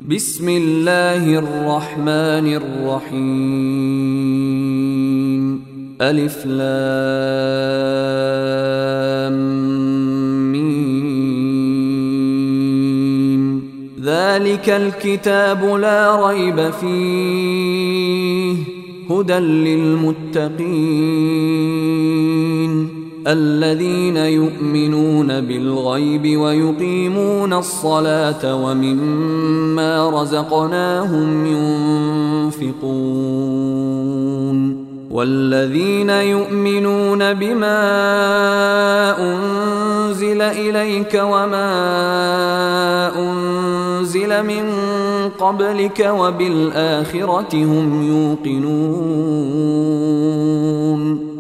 بسم الله الرحمن الرحيم ألف لام ميم ذلك الكتاب لا ريب فيه هدى للمتقين الذين يؤمنون بالغيب ويقيمون الصلاة ومما رزقناهم ينفقون والذين يؤمنون بما أنزل إليك وما أنزل من قبلك وبالآخرة هم يوقنون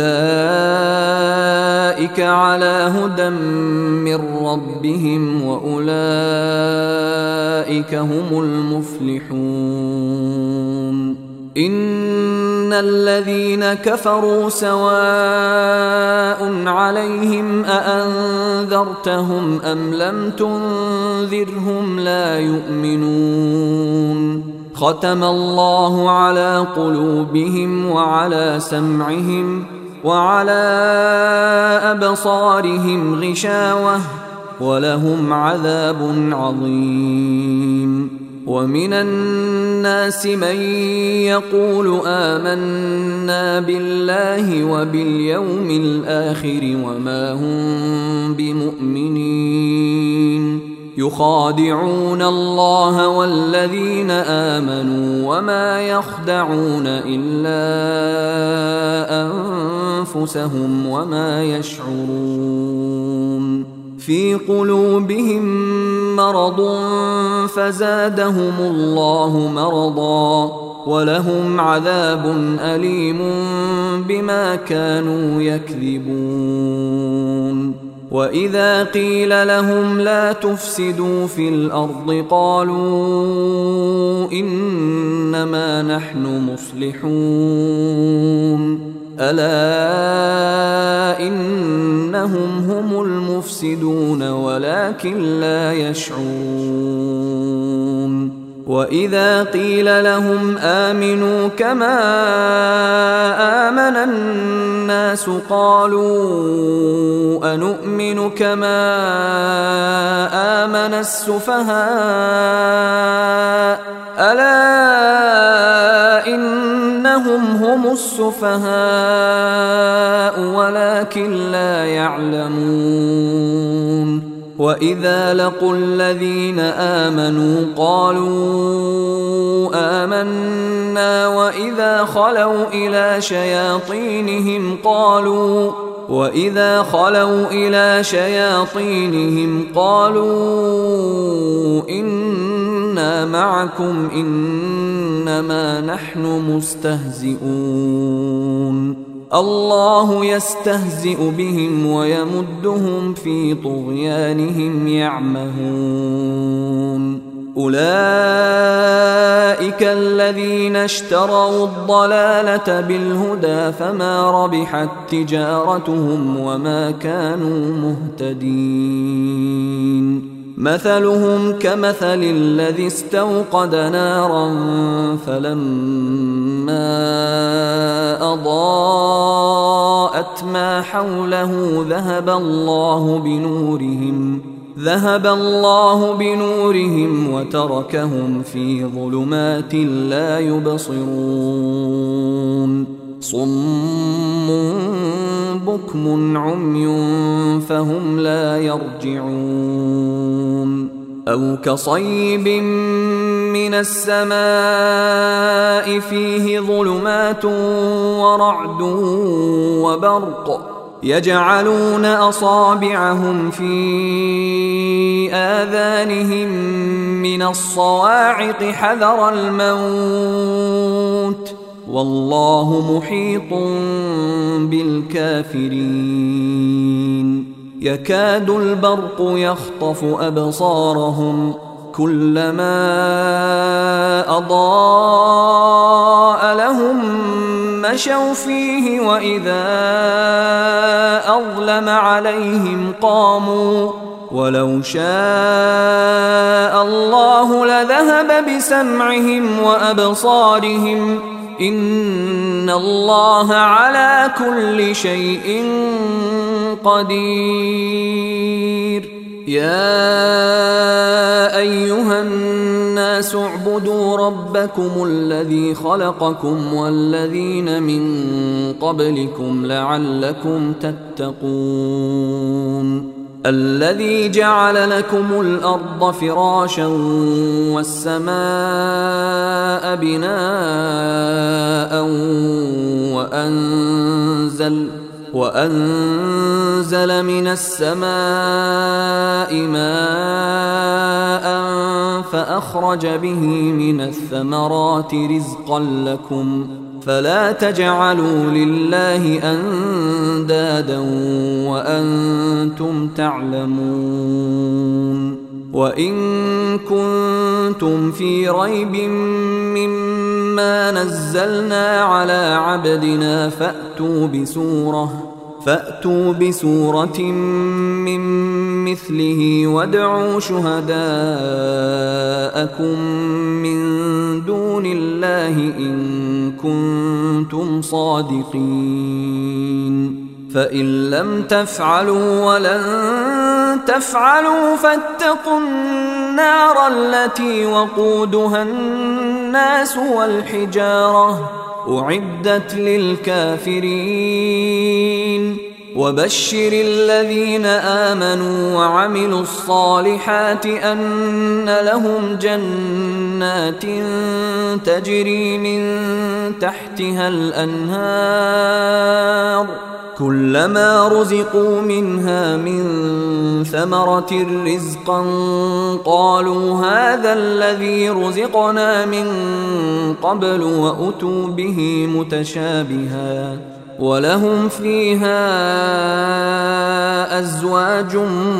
أولئك على هدى من ربهم وأولئك هم المفلحون إن الذين كفروا سواء عليهم أأنذرتهم أم لم تنذرهم لا يؤمنون ختم الله على قلوبهم وعلى سمعهم وعلى أبصارهم غشاوة ولهم عذاب عظيم ومن الناس من يقول آمنا بالله وباليوم الآخر وما هم بمؤمنين يخادعون الله والذين آمنوا وما يخدعون إلا أنفسهم وما يشعرون في قلوبهم مرض فزادهم الله مرضا ولهم عذاب أليم بما كانوا يكذبون وإذا قيل لهم لا تفسدوا في الأرض قالوا إنما نحن مصلحون ألا إنهم هم المفسدون ولكن لا يشعرون وإذا قيل لهم آمنوا كما آمن الناس قالوا أنؤمن كما آمن السفهاء ألا إنهم هم السفهاء ولكن لا يعلمون وإذا لقوا الذين آمنوا قالوا آمنا وإذا خلوا إلى شياطينهم قالوا إنا معكم إنما نحن مستهزئون الله يستهزئ بهم ويمدهم في طغيانهم يعمهون أولئك الذين اشتروا الضلالة بالهدى فما ربحت تجارتهم وما كانوا مهتدين مثلهم كمثل الذي استوقد نارا فلما أضاءت ما حوله ذهب الله بنورهم وتركهم في ظلمات لا يبصرون صم بكم عمي فهم لا يرجعون أو كصيب من السماء فيه ظلمات ورعد وبرق يجعلون أصابعهم في آذانهم من الصواعق حذر الموت والله محيط بالكافرين يكاد البرق يخطف أبصارهم كلما أضاء لهم مشوا فيه وإذا أظلم عليهم قاموا ولو شاء الله ذهب بسمعهم وأبصارهم إن الله على كل شيء قدير. يا أيها الناس اعبدوا ربكم الذي خلقكم والذين من قبلكم لعلكم تتقون. الذي جعل لكم الأرض فراشا والسماء بناء وأنزل من السماء ماء فأخرج به من الثمرات رزقا لكم فلا تجعلوا لله أندادا وأنتم تعلمون. وإن كنتم في ريب مما نزلنا على عبدنا فأتوا بسورة من مثله وادعوا شهداءكم من دون الله إن كنتم صادقين. فإن لم تفعلوا ولن تفعلوا فاتقوا النار التي وقودها الناس والحجارة أعدت للكافرين. وبشر الذين آمنوا وعملوا الصالحات أن لهم جنات تجري من تحتها الأنهار كلما رزقوا منها من ثمرة رزقا قالوا هذا الذي رزقنا من قبل وأتوا به متشابها ولهم فيها أزواج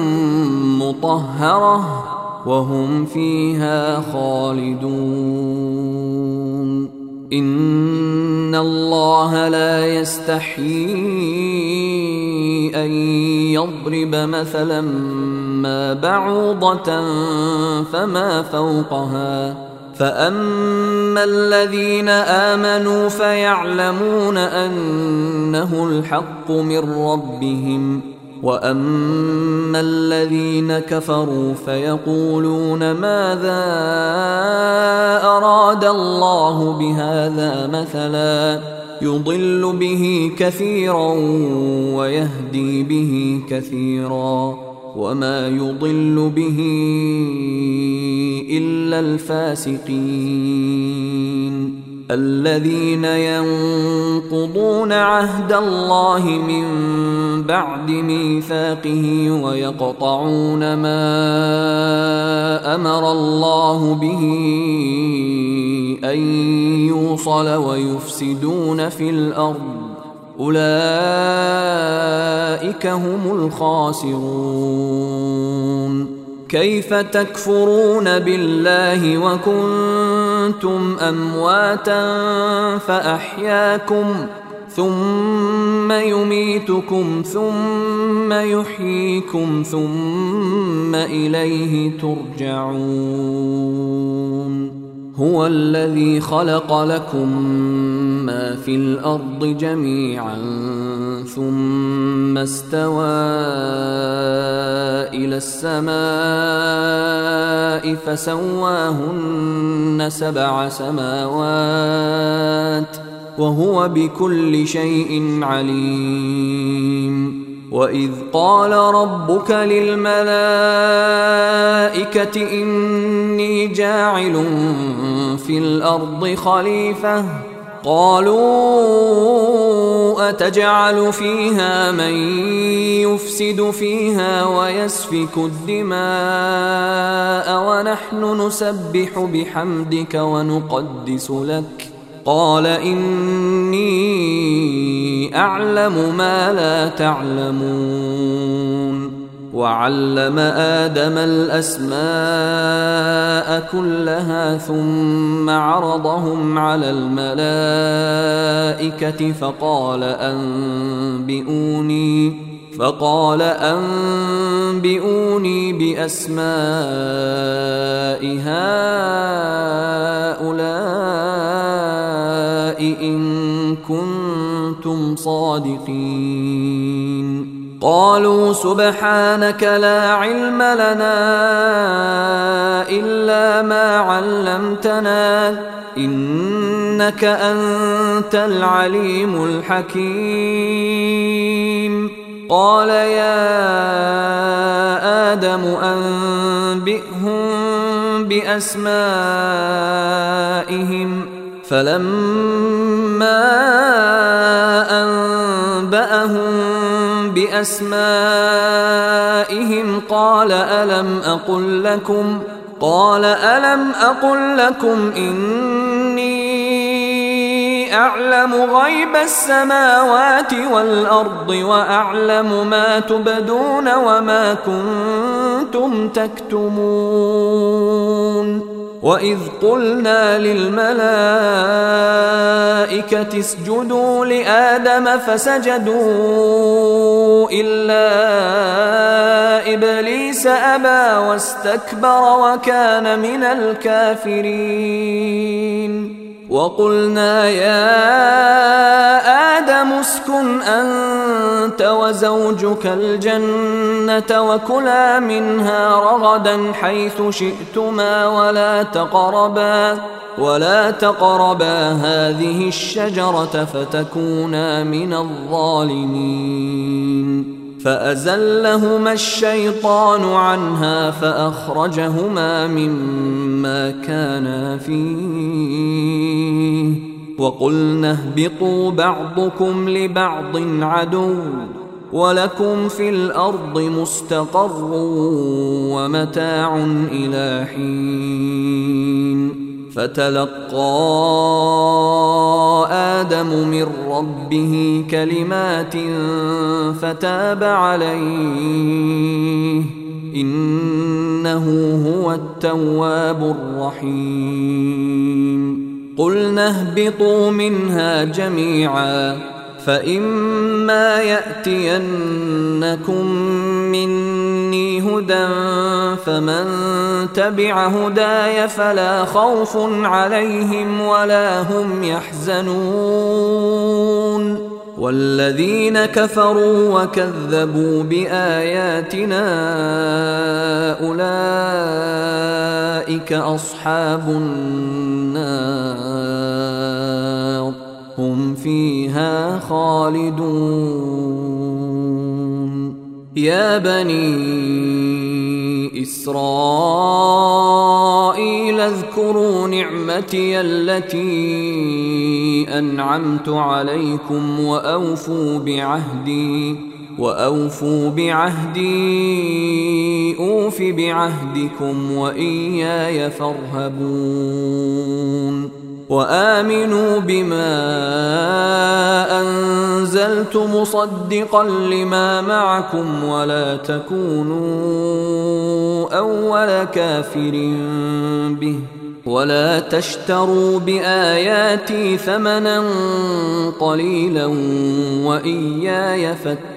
مطهرة وهم فيها خالدون. إن الله لا يستحيي أن يضرب مثلا ما بعوضة فما فوقها فأما الذين آمنوا فيعلمون أنه الحق من ربهم وأما الذين كفروا فيقولون ماذا أراد الله بهذا مثلا يضل به كثيرا ويهدي به كثيرا وما يضل به إلا الفاسقين الذين ينقضون عهد الله من بعد ميثاقه ويقطعون ما أمر الله به أن يوصل ويفسدون في الأرض أولئك هم الخاسرون. كيف تكفرون بالله وكنتم أمواتا فأحياكم ثم يميتكم ثم يحييكم ثم إليه ترجعون. هو الذي خلق لكم ما في الأرض جميعا ثم استوى إلى السماء فسواهن 7 سماوات وهو بكل شيء عليم. وإذ قال ربك للملائكة إني جاعل في الأرض خليفة قالوا أتجعل فيها من يفسد فيها ويسفك الدماء ونحن نسبح بحمدك ونقدس لك قال إني أعلم ما لا تعلمون. وعلم آدم الأسماء كلها ثم عرضهم على الملائكة فقال فقال أنبئوني بأسماء هؤلاء إن كنتم صادقين. قالوا سبحانك لا علم لنا إلا ما علمتنا إنك أنت العليم الحكيم. قال يا آدم أنبئهم بأسمائهم. فلما أنبأهم بأسمائهم قال ألم أقل لكم إني أعلم غيب السماوات والأرض وأعلم ما تبدون وما كنتم تكتمون. وإذ قلنا للملائكة اسجدوا لآدم فسجدوا إلا إبليس أبى واستكبر وكان من الكافرين. وقلنا يا آدم اسكن أنت وزوجك الجنة وكلا منها رغدا حيث شئتما ولا تقربا هذه الشجرة فتكونا من الظالمين. فأزلهما الشيطان عنها فأخرجهما مما كانا فيه وقلنا اهبطوا بعضكم لبعض عدو ولكم في الأرض مستقر ومتاع إلى حين. فتلقى آدم من ربه كلمات فتاب عليه إنه هو التواب الرحيم. قلنا اهبطوا منها جميعا فإما يأتينكم مني هدى فمن تبع هداي فلا خوف عليهم ولا هم يحزنون. والذين كفروا وكذبوا بآياتنا أولئك أصحاب النار هم فيها خالدون. يا بني إسرائيل اذكروا نعمتي التي أنعمت عليكم وأوفوا بعهدي أوف بعهدكم وإياي فارهبون. وآمنوا بما أنزلت مصدقا لما معكم ولا تكونوا أول كافر به ولا تشتروا بآياتي ثمنا قليلا وإياي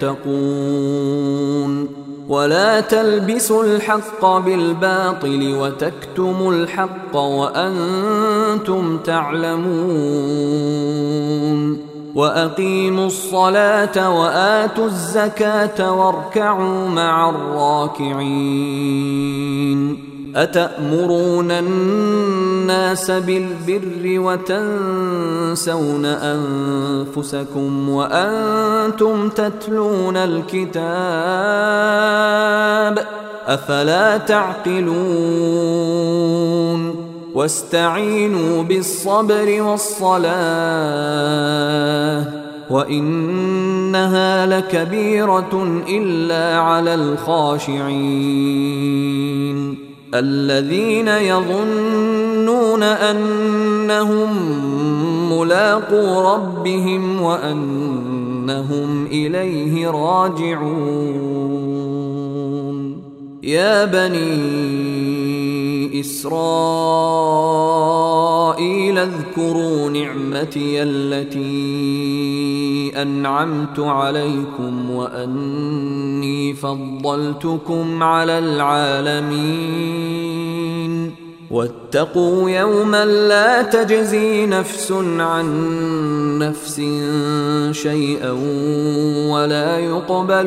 فاتقون. ولا تلبسوا الحق بالباطل وتكتموا الحق وأنتم تعلمون. وأقيموا الصلاة وآتوا الزكاة واركعوا مع الراكعين. أتأمرون الناس بالبر وتنسون أنفسكم وأنتم تتلون الكتاب أفلا تعقلون. واستعينوا بالصبر والصلاة وإنها لكبيرة إلا على الخاشعين الذين يظنون أنهم ملاقو ربهم وأنهم إليه راجعون. يا بني إسرائيل اذكروا نعمتي التي أنعمت عليكم وأني فضلتكم على العالمين واتقوا يوما لا تجزي نفس عن نفس شيئا ولا يقبل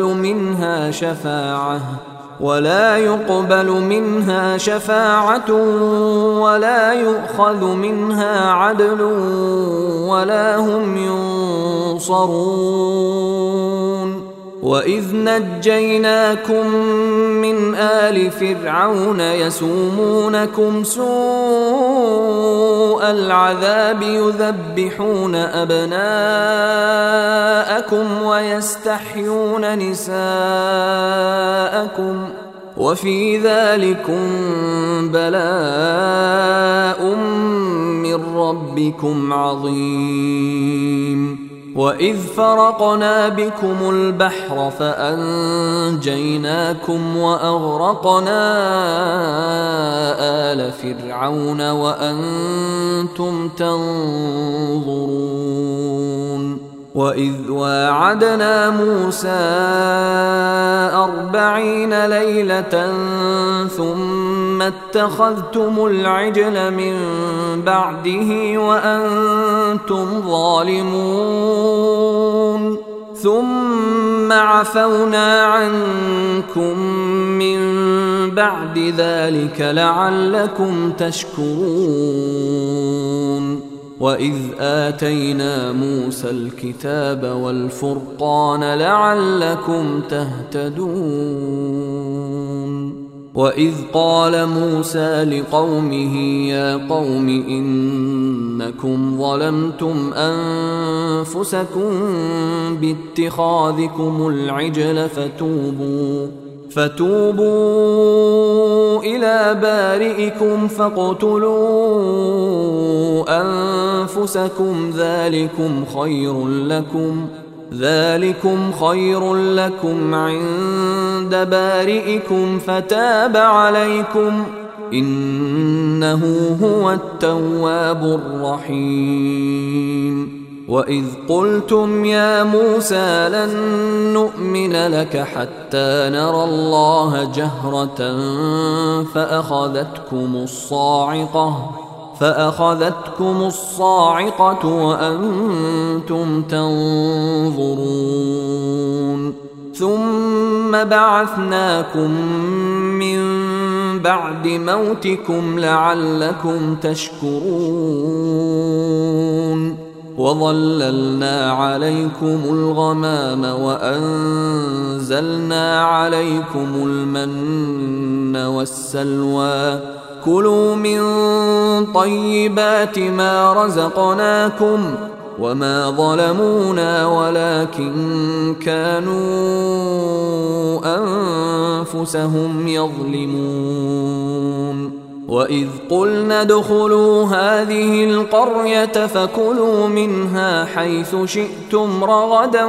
منها شفاعة ولا يؤخذ منها عدل ولا هم ينصرون. وإذ نجيناكم من آل فرعون يسومونكم سوء العذاب يذبحون أبناءكم ويستحيون نساءكم وفي ذلكم بلاء من ربكم عظيم. وإذ فرقنا بكم البحر فأنجيناكم وأغرقنا آل فرعون وأنتم تنظرون. وإذ واعدنا موسى 40 ليلة ثم اتخذتم العجل من بعده وأنتم ظالمون ثم عفونا عنكم من بعد ذلك لعلكم تشكرون. وإذ آتينا موسى الكتاب والفرقان لعلكم تهتدون. وإذ قال موسى لقومه يا قوم إنكم ظلمتم أنفسكم باتخاذكم العجل فتوبوا إلى بارئكم فاقتلوا أنفسكم ذلكم خير لكم عند بارئكم فتاب عليكم إنه هو التواب الرحيم. وإذ قلتم يا موسى لن نؤمن لك حتى نرى الله جهرة فأخذتكم الصاعقة وأنتم تنظرون. ثم بعثناكم من بعد موتكم لعلكم تشكرون. وظللنا عليكم الغمام وأنزلنا عليكم المن والسلوى كلوا من طيبات ما رزقناكم وما ظلمونا ولكن كانوا أنفسهم يظلمون. وإذ قلنا ادخلوا هذه القرية فكلوا منها حيث شئتم رغدا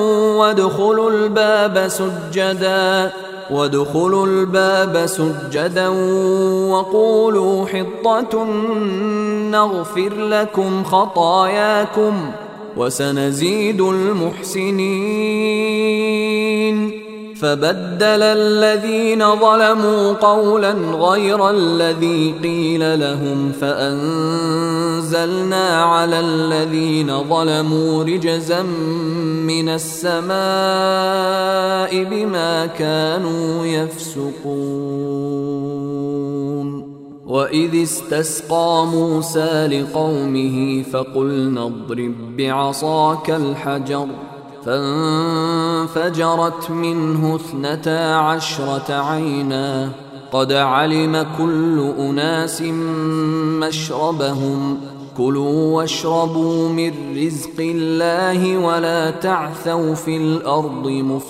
وادخلوا الباب سجدا وقولوا حطة نغفر لكم خطاياكم وسنزيد المحسنين. فبدل الذين ظلموا قولا غير الذي قيل لهم فأنزلنا على الذين ظلموا رجزا من السماء بما كانوا يفسقون. وإذ استسقى موسى لقومه فقلنا اضرب بعصاك الحجر فانفجرت منه 12 عينا قد علم كل أناس مشربهم كلوا واشربوا من رزق الله ولا تعثوا في الأرض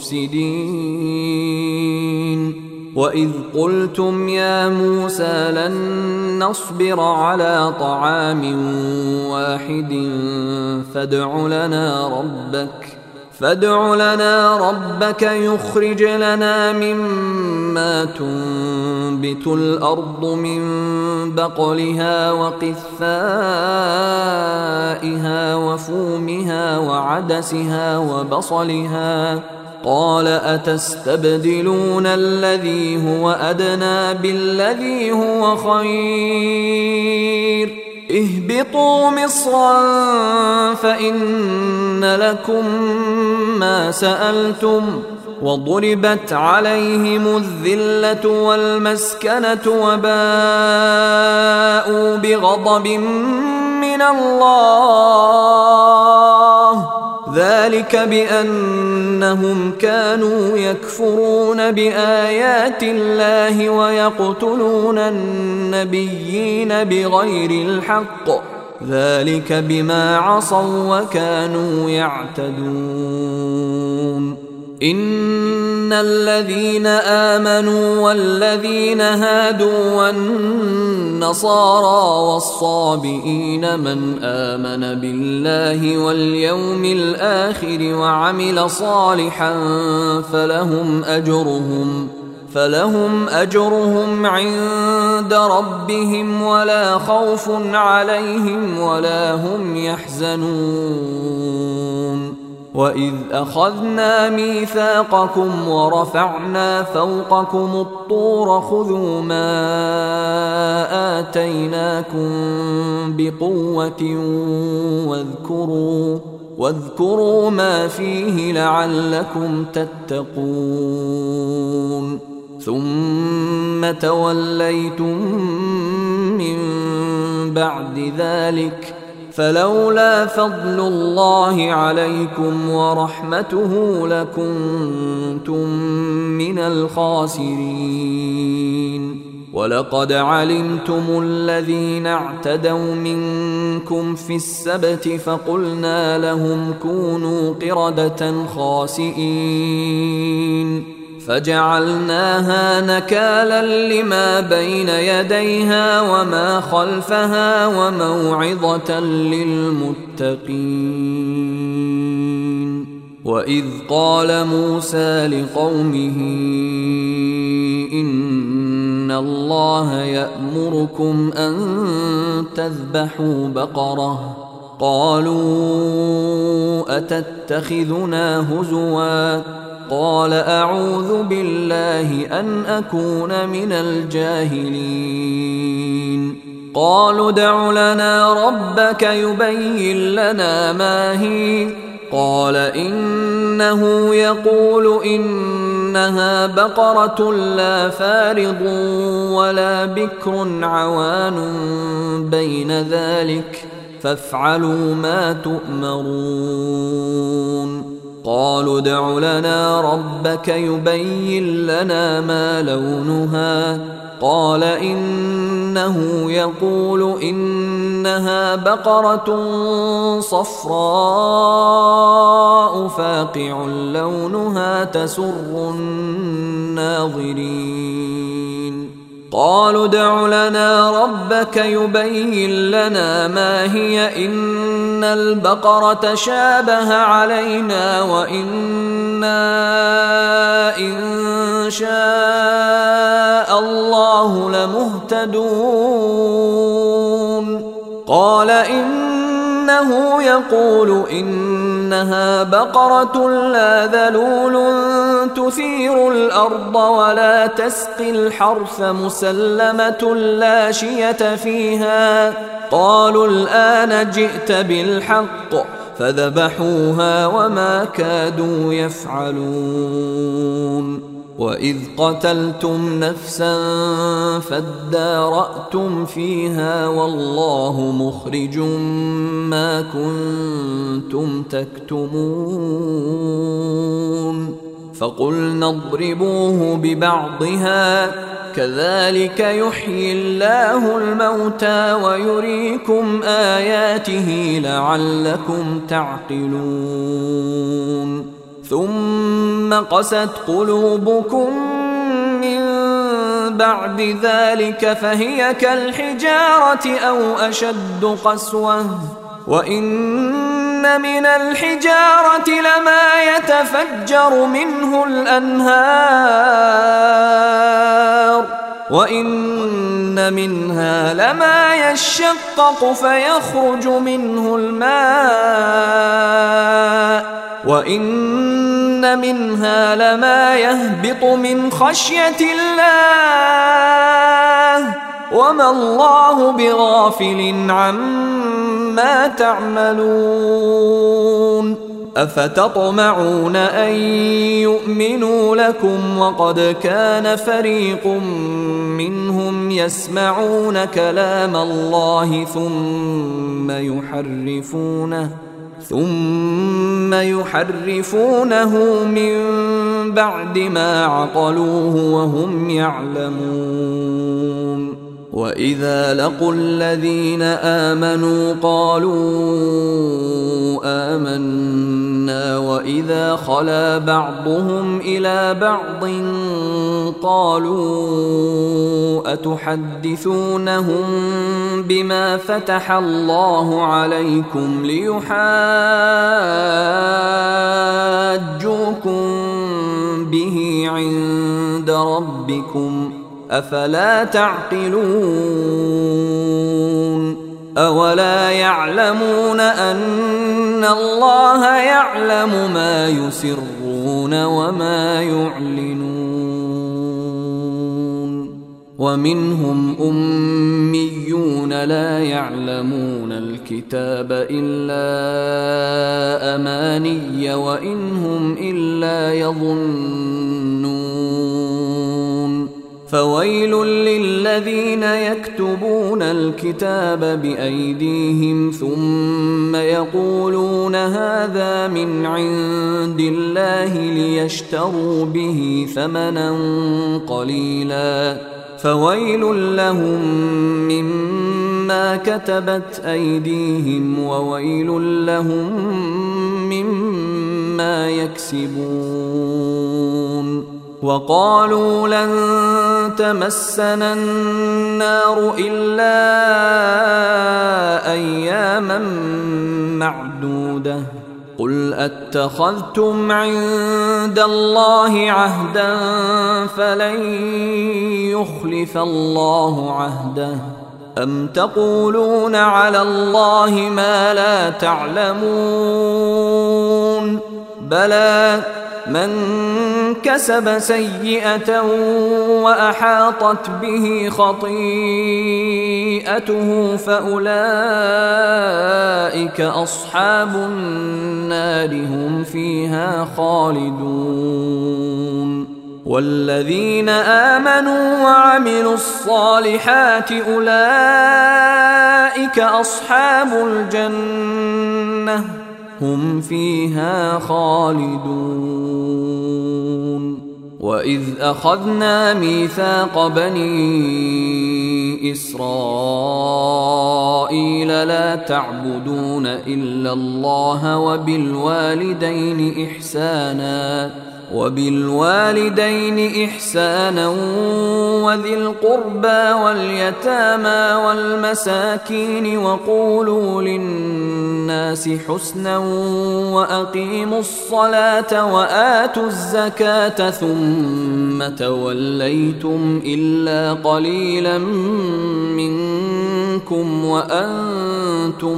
مفسدين. وإذ قلتم يا موسى لن نصبر على طعام واحد فادع فادع لنا ربك يخرج لنا مما تنبت الأرض من بقلها وقثائها وفومها وعدسها وبصلها قال أتستبدلون الذي هو أدنى بالذي هو خير اهبطوا مصرا فإن لكم ما سألتم وضربت عليهم الذلة والمسكنة وباءوا بغضب من الله ذلك بأنهم كانوا يكفرون بآيات الله ويقتلون النبيين بغير الحق ذلك بما عصوا وكانوا يعتدون إن الذين آمنوا والذين هادوا والنصارى والصابئين من آمن بالله واليوم الآخر وعمل صالحا فلهم أجرهم عند ربهم ولا خوف عليهم ولا هم يحزنون وإذ أخذنا ميثاقكم ورفعنا فوقكم الطور خذوا ما آتيناكم بقوة واذكروا ما فيه لعلكم تتقون ثم توليتم من بعد ذلك فلولا فضل الله عليكم ورحمته لكنتم من الخاسرين ولقد علمتم الذين اعتدوا منكم في السبت فقلنا لهم كونوا قردة خاسئين فجعلناها نكالا لما بين يديها وما خلفها وموعظة للمتقين وإذ قال موسى لقومه إن الله يأمركم أن تذبحوا بقرة قالوا أتتخذنا هزوا قال أعوذ بالله أن أكون من الجاهلين قالوا ادع لنا ربك يبين لنا ما هي قال إنه يقول إنها بقرة لا فارض ولا بكر عوان بين ذلك فافعلوا ما تؤمرون قالوا ادع لنا ربك يبين لنا ما لونها قال إنه يقول إنها بقرة صفراء فاقع لونها تسر الناظرين قالوا ادع لنا ربك يبين لنا ما هي إن البقرة شابه علينا وإنا إن شاء الله لمهتدون قال إنه يقول إنها بقرة لا ذلول تثير الأرض ولا تسقي الحرث مسلمة لا شية فيها قالوا الآن جئت بالحق فذبحوها وما كادوا يفعلون وإذ قتلتم نفسا فادارأتم فيها والله مخرج ما كنتم تكتمون فقلنا اضربوه ببعضها كذلك يحيي الله الموتى ويريكم آياته لعلكم تعقلون ثم قست قلوبكم من بعد ذلك فهي كالحجارة أو أشد قسوة وإن من الحجارة لما يتفجر منه الأنهار وإن منها لما يشقق فيخرج منه الماء وإن منها لما يهبط من خشية الله وما الله بغافل عما تعملون أفتطمعون أن يؤمنوا لكم وقد كان فريق منهم يسمعون كلام الله ثم يحرفونه من بعد ما عقلوه وهم يعلمون وإذا لقوا الذين آمنوا قالوا آمنا وإذا خلا بعضهم إلى بعض قالوا أتحدثونهم بما فتح الله عليكم ليحاجوكم به عند ربكم أفلا تعقلون أولا يعلمون أن الله يعلم ما يسرون وما يعلنون ومنهم أميون لا يعلمون الكتاب إلا أماني وإن هم إلا يظنون فويل للذين يكتبون الكتاب بأيديهم ثم يقولون هذا من عند الله ليشتروا به ثمنا قليلا فويل لهم مما كتبت أيديهم وويل لهم مما يكسبون وقالوا لن تمسنا النار إلا أياما معدودة قل أتخذتم عند الله عهدا فلن يخلف الله عهده أم تقولون على الله ما لا تعلمون بلى من كسب سيئة وأحاطت به خطيئته فأولئك أصحاب النار هم فيها خالدون والذين آمنوا وعملوا الصالحات أولئك أصحاب الجنة هم فيها خالدون وإذ أخذنا ميثاق بني إسرائيل لا تعبدون إلا الله وبالوالدين إحسانا وذي القربى واليتامى والمساكين وقولوا للناس حسنا وأقيموا الصلاة وآتوا الزكاة ثم توليتم إلا قليلا منكم وأنتم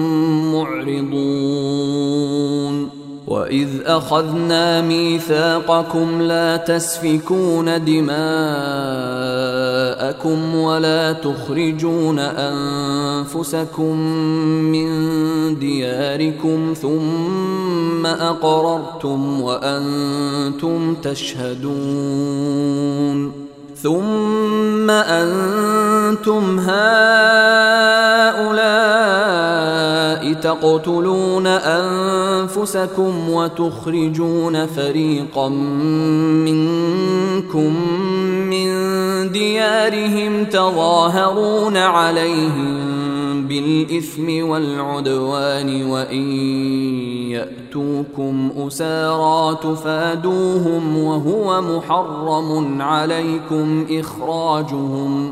معرضون وإذ أخذنا ميثاقكم لا تسفكون دماءكم ولا تخرجون أنفسكم من دياركم ثم أقررتم وأنتم تشهدون ثم أنتم هؤلاء تقتلون أنفسكم وتخرجون فريقا منكم من ديارهم تظاهرون عليهم بالإثم والعدوان وإن يأتوكم أسارى تفادوهم وهو محرم عليكم إخراجهم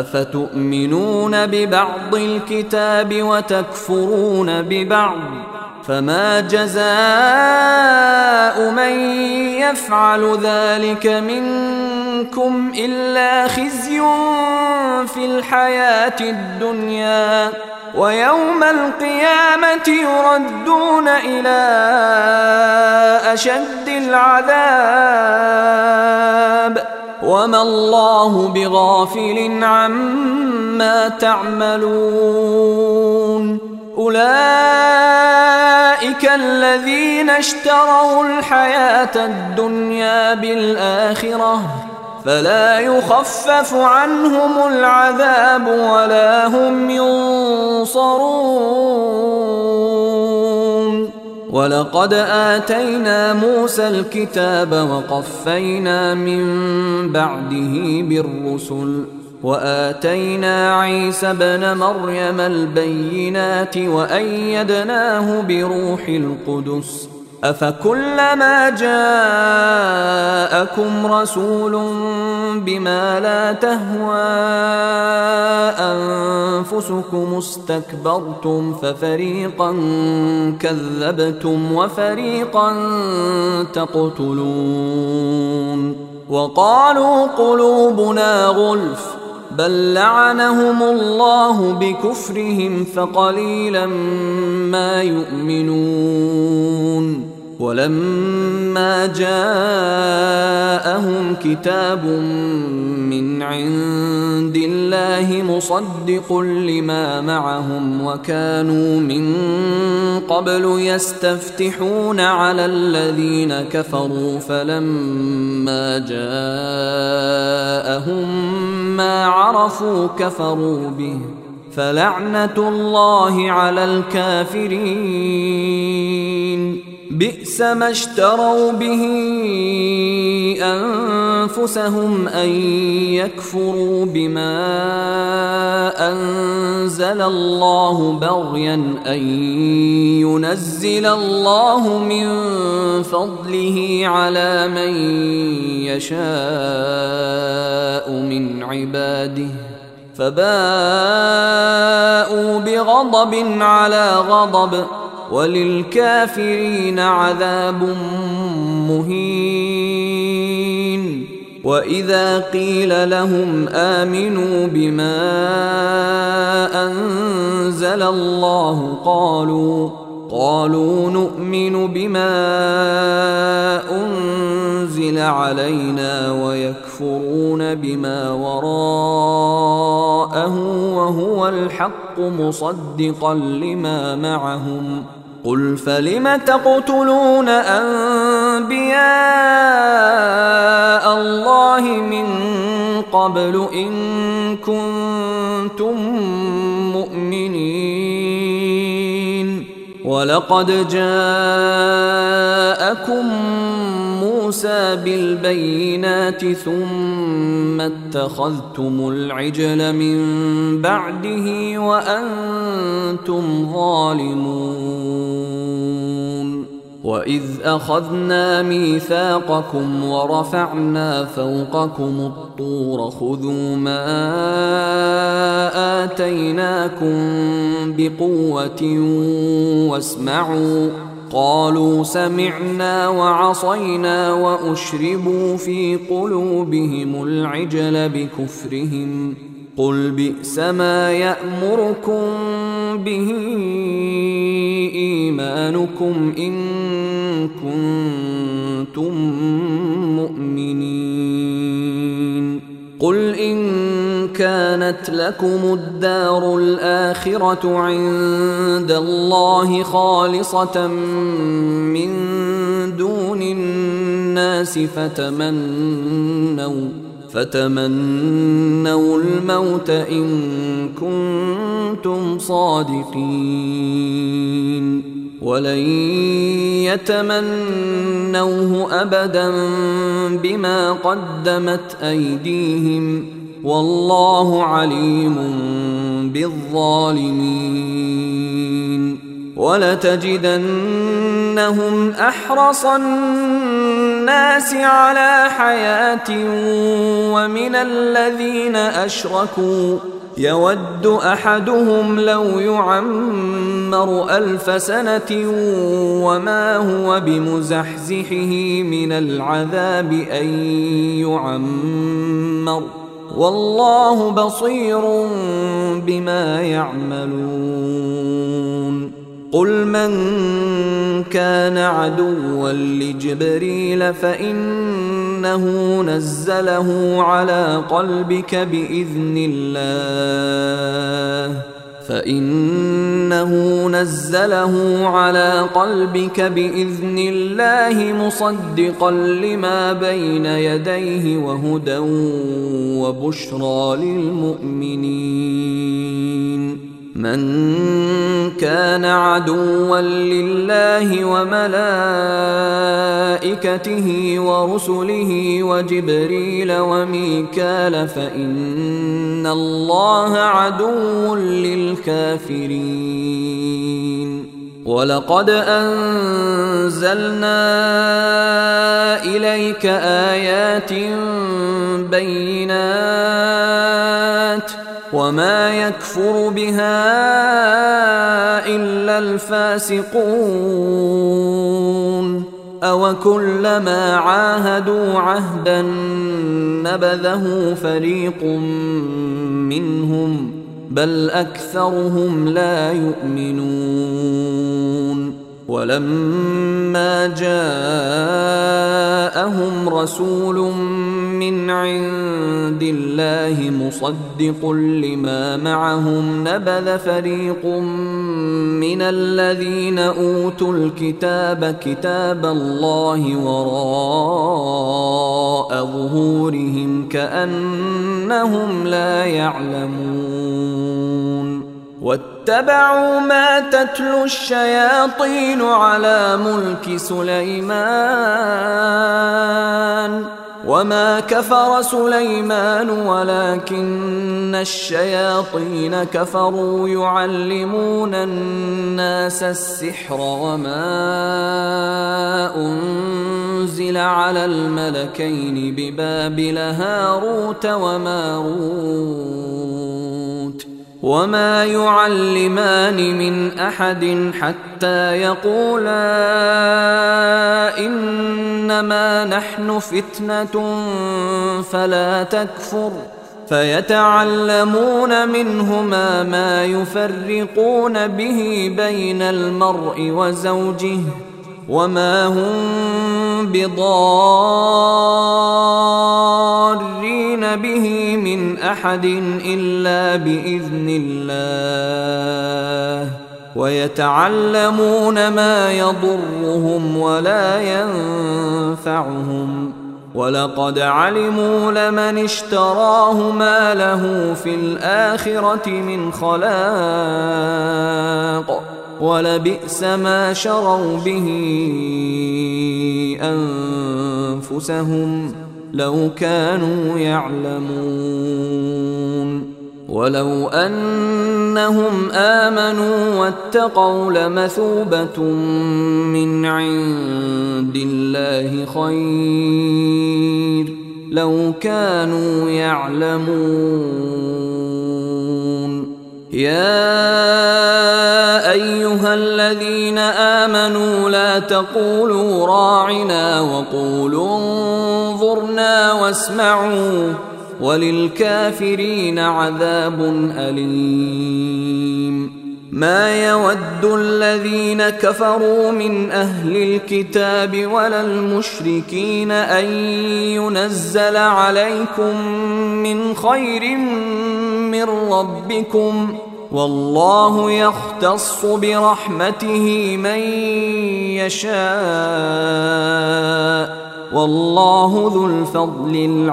أفتؤمنون ببعض الكتاب وتكفرون ببعض فما جزاء من يفعل ذلك منكم إلا خزي في الحياة الدنيا ويوم القيامة يردون إلى أشد العذاب وما الله بغافل عما تعملون أولئك الذين اشتروا الحياة الدنيا بالآخرة فلا يخفف عنهم العذاب ولا هم ينصرون ولقد آتينا موسى الكتاب وقفينا من بعده بالرسل وآتينا عيسى ابن مريم البينات وأيدناه بروح القدس أفكلما جاءكم رسول بما لا تهوى أنفسكم استكبرتم ففريقا كذبتم وفريقا تقتلون وقالوا قلوبنا غلف بل لعنهم الله بكفرهم فقليلا ما يؤمنون ولما جاءهم كتاب من عند الله مصدق لما معهم وكانوا من قبل يستفتحون على الذين كفروا فلما جاءهم ما عرفوا كفروا به فلعنة الله على الكافرين بئس ما اشتروا به أنفسهم أن يكفروا بما أنزل الله بغيا أن ينزل الله من فضله على من يشاء من عباده فباءوا بغضب على غضب وللكافرين عذاب مهين وإذا قيل لهم آمنوا بما أنزل الله قالوا نؤمن بما أنزل علينا ويكفرون بما وراءه وهو الحق مصدقا لما معهم قل فلم تقتلون أنبياء الله من قبل إن كنتم مؤمنين ولقد جاءكم موسى بالبينات ثم اتخذتم العجل من بعده وأنتم ظالمون وإذ أخذنا ميثاقكم ورفعنا فوقكم الطور خذوا ما آتيناكم بقوة واسمعوا قالوا سمعنا وعصينا وأشربوا في قلوبهم العجل بكفرهم قل بئس ما يأمركم به إيمانكم إن كنتم مؤمنين قل إن كانت لكم الدار الآخرة عند الله خالصة من دون الناس فتمنوا الموت إن كنتم صادقين ولن يتمنوه أبدا بما قدمت أيديهم والله عليم بالظالمين ولتجدنهم أحرص الناس على حياة ومن الذين أشركوا يود أحدهم لو يعمر 1000 سنة وما هو بمزحزحه من العذاب أن يعمر والله بصير بما يعملون قل من كان عدوا لجبريل فإنه نزله على قلبك بإذن الله مصدقا لما بين يديه وهدى وبشرى للمؤمنين من كان عدوا لله وملائكته ورسله وجبريل وميكال فإن الله عدو للكافرين ولقد أنزلنا إليك آيات بينات وما يكفر بها إلا الفاسقون أوكلما عاهدوا عهدا نبذه فريق منهم بل أكثرهم لا يؤمنون ولما جاءهم رسول من عند الله مصدق لما معهم نبذ فريق من الذين أوتوا الكتاب كتاب الله وراء ظهورهم كأنهم لا يعلمون واتبعوا ما تتلو الشياطين على ملك سليمان وما كفر سليمان ولكن الشياطين كفروا يعلمون الناس السحر وما أنزل على الملكين ببابل هاروت وماروت وما يعلمان من أحد حتى يقولا إنما نحن فتنة فلا تكفر فيتعلمون منهما ما يفرقون به بين المرء وزوجه وما هم بضارين به من أحد إلا بإذن الله ويتعلمون ما يضرهم ولا ينفعهم ولقد علموا لمن اشتراه ما له في الآخرة من خلاق ولبئس ما شروا به أنفسهم لو كانوا يعلمون ولو أنهم آمنوا واتقوا لمثوبة من عند الله خير لو كانوا يعلمون يا أيها الذين آمنوا لا تقولوا راعنا وقولوا انظرنا واسمعوا وللكافرين عذاب أليم ما يود الذين كفروا من أهل الكتاب ولا المشركين أن ينزل عليكم من خير من ربكم والله يختص برحمته من يشاء والله ذو الفضل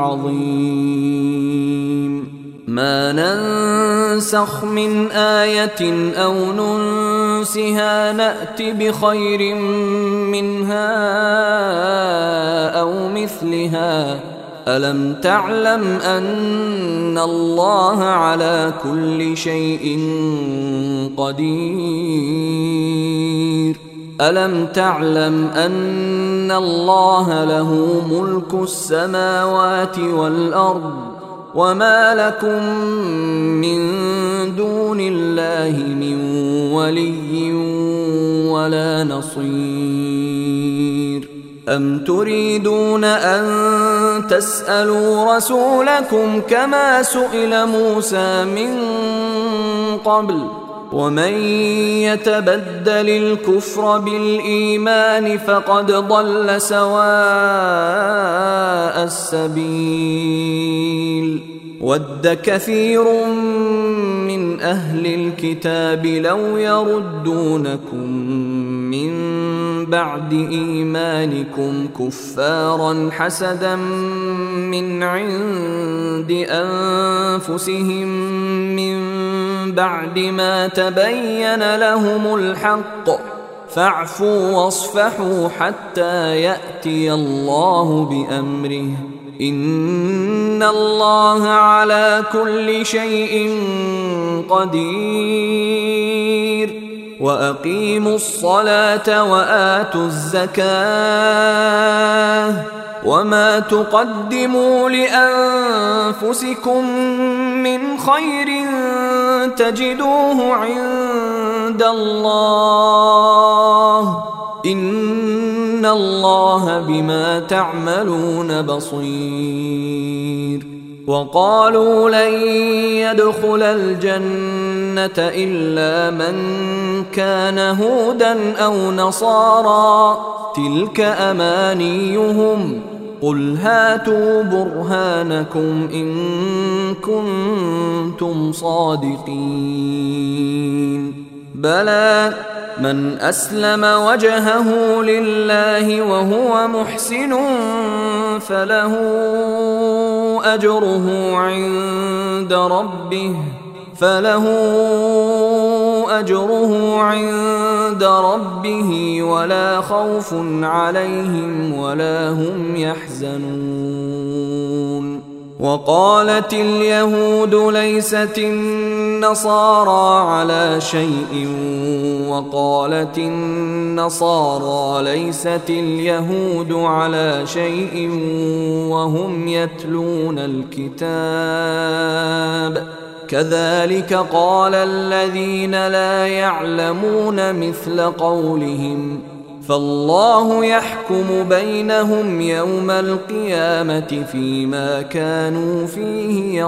العظيم ما ننسخ من آية أو ننسها نأت بخير منها أو مثلها ألم تعلم أن الله على كل شيء قدير ألم تعلم أن الله له ملك السماوات والأرض وما لكم من دون الله من ولي ولا نصير أم تريدون أن تسألوا رسولكم كما سئل موسى من قبل ومن يتبدل الكفر بالإيمان فقد ضل سواء السبيل ود كثير من أهل الكتاب لو يردونكم من بعد إيمانكم كفارا حسدا من عند أنفسهم من بعد ما تبين لهم الحق فاعفوا واصفحوا حتى يأتي الله بأمره إن الله على كل شيء قدير وأقيموا الصلاة وآتوا الزكاة وما تقدموا لأنفسكم من خير تجدوه عند الله إن الله بما تعملون بصير وقالوا لن يدخل الجنة إلا من كان هودا أو نصارى تلك أمانيهم قل هاتوا برهانكم إن كنتم صادقين بلى من أسلم وجهه لله وهو محسن فله أجره عند ربه ولا خوف عليهم ولا هم يحزنون وقالت اليهود ليست النصارى على شيء وقالت النصارى ليست اليهود على شيء وهم يتلون الكتاب كذلك قال الذين لا يعلمون مثل قولهم فالله يحكم بينهم يوم القيامة فيما كانوا فيه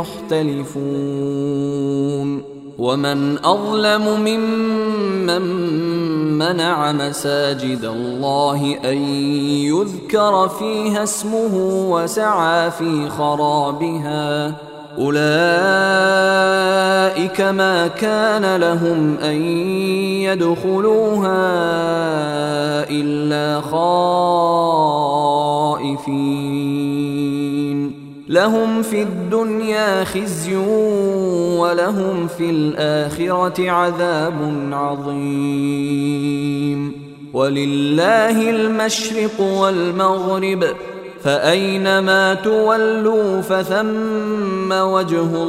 يختلفون ومن أظلم ممن منع مساجد الله أن يذكر فيها اسمه وسعى في خرابها أولئك ما كان لهم أن يدخلوها إلا خائفين لهم في الدنيا خزي ولهم في الآخرة عذاب عظيم ولله المشرق والمغرب فأينما تولوا فثم وجه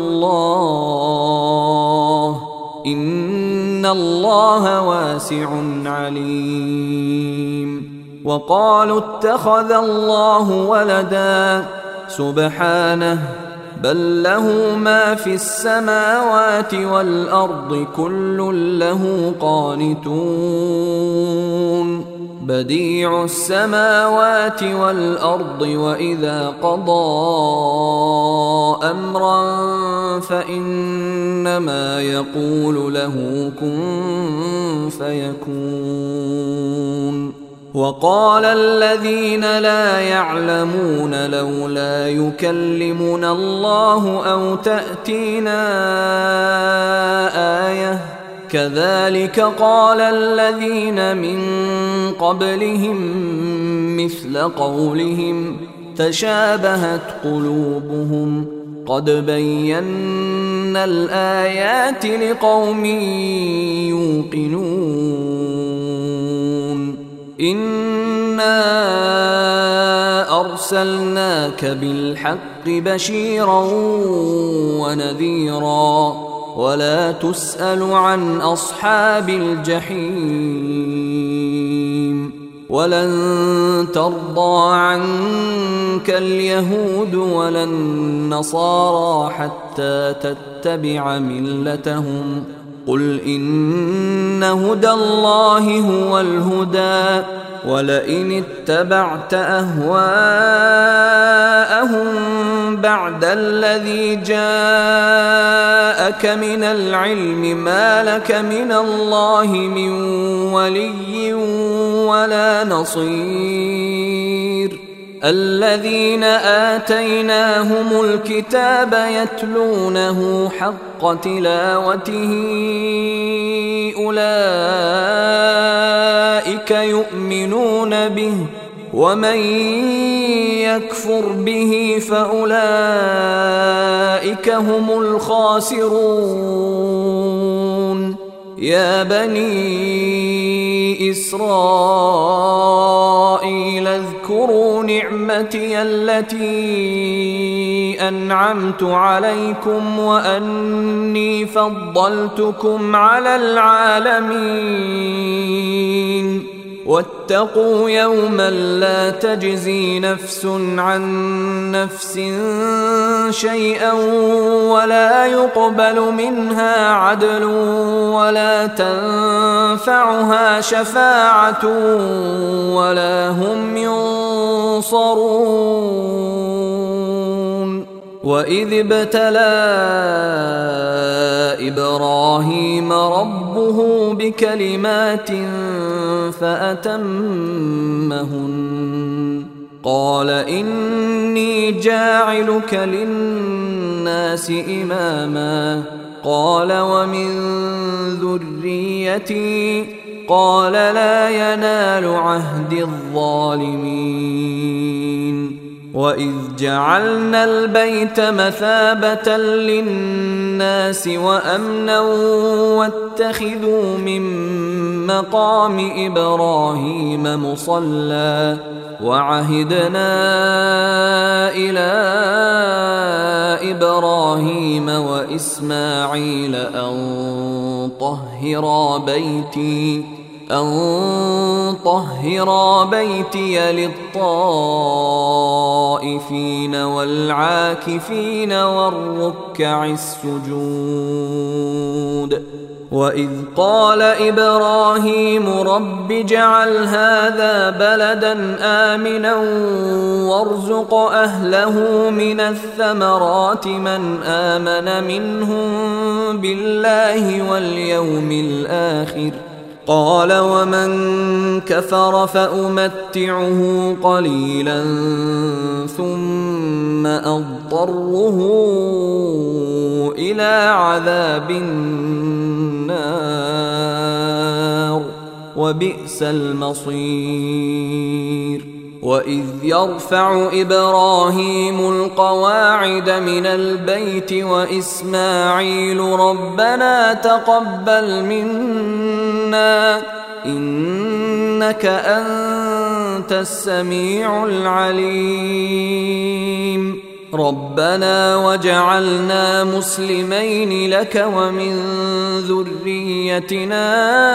الله إن الله واسع عليم وقالوا اتخذ الله ولدا سبحانه بل له ما في السماوات والأرض كل له قانتون بديع السماوات والأرض وإذا قضى أمرا فإنما يقول له كن فيكون وقال الذين لا يعلمون لولا يكلمنا الله أو تأتينا آية كذلك قال الذين من قبلهم مثل قولهم تشابهت قلوبهم قد بينا الآيات لقوم يوقنون إنا أرسلناك بالحق بشيرا ونذيرا ولا تسأل عن أصحاب الجحيم ولن ترضى عنك اليهود ولا النصارى حتى تتبع ملتهم قل إن هدى الله هو الهدى ولئن اتبعت أهواءهم بعد الذي جاءك من العلم ما لك من الله من ولي ولا نصير الذين آتيناهم الكتاب يتلونه حق تلاوته أولئك يؤمنون به ومن يكفر به فأولئك هم الخاسرون يا بني إسرائيل اذكروا نعمتي التي أنعمت عليكم وأني فضلتكم على العالمين واتقوا يوما لا تجزي نفس عن نفس شيئا ولا يقبل منها عدل ولا تنفعها شفاعة ولا هم ينصرون وإذ ابتلى إبراهيم ربه بكلمات فأتمهن قال إني جاعلك للناس إماما قال ومن ذريتي قال لا ينال عهد الظالمين وإذ جعلنا البيت مثابة للناس وأمنا واتخذوا من مقام إبراهيم مصلى وعهدنا إلى إبراهيم وإسماعيل أن طهرا بيتي للطائفين والعاكفين والركع السجود وإذ قال إبراهيم رب اجعل هذا بلدا آمنا وارزق أهله من الثمرات من آمن منهم بالله واليوم الآخر قال ومن كفر فأمتعه قليلا ثم أضطره إلى عذاب النار وبئس المصير وإذ يرفع إبراهيم القواعد من البيت وإسماعيل ربنا تقبل منا إنك أنت السميع العليم ربنا وجعلنا مسلمين لك ومن ذريتنا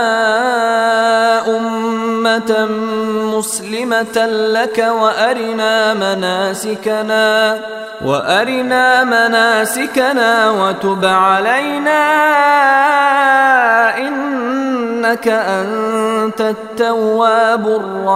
أمة مسلمة لك وأرنا مناسكنا وتب علينا إنك أنت التواب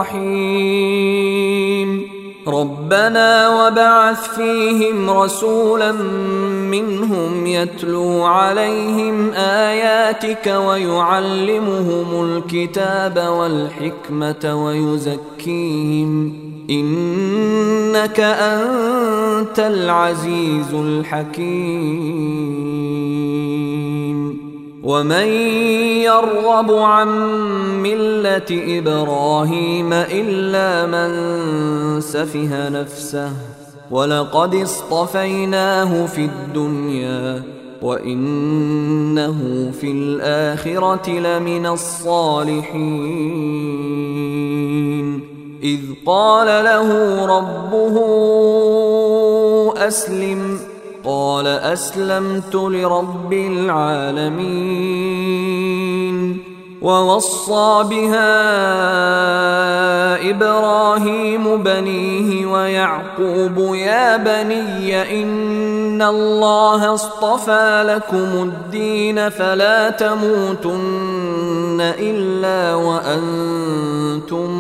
الرحيم ربنا وبعث فيهم رسولا منهم يتلو عليهم آياتك ويعلمهم الكتاب والحكمة ويزكيهم إنك أنت العزيز الحكيم ومن يرغب عن ملة إبراهيم إلا من سفه نفسه ولقد اصطفيناه في الدنيا وإنه في الآخرة لمن الصالحين إذ قال له ربه أسلم قال أسلمت لرب العالمين ووصى بها إبراهيم بنيه ويعقوب يا بني إن الله اصطفى لكم الدين فلا تموتن إلا وأنتم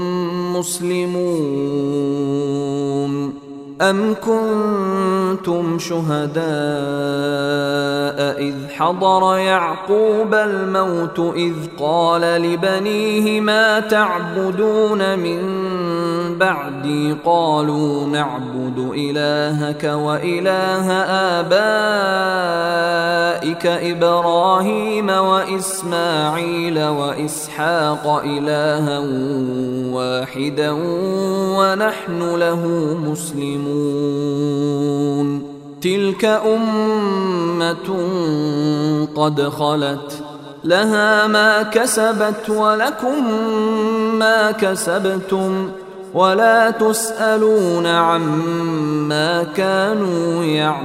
مسلمون أم كنتم شهداء إذ حضر يعقوب الموت إذ قال لبنيه ما تعبدون من بعدي قالوا نعبد إلهك وإله آبائك إبراهيم وإسماعيل وإسحاق إلها واحدا ونحن له مسلمون تلك أمة قد خلت لها ما كسبت ولكم ما كسبتم ولا تسألون عما كانوا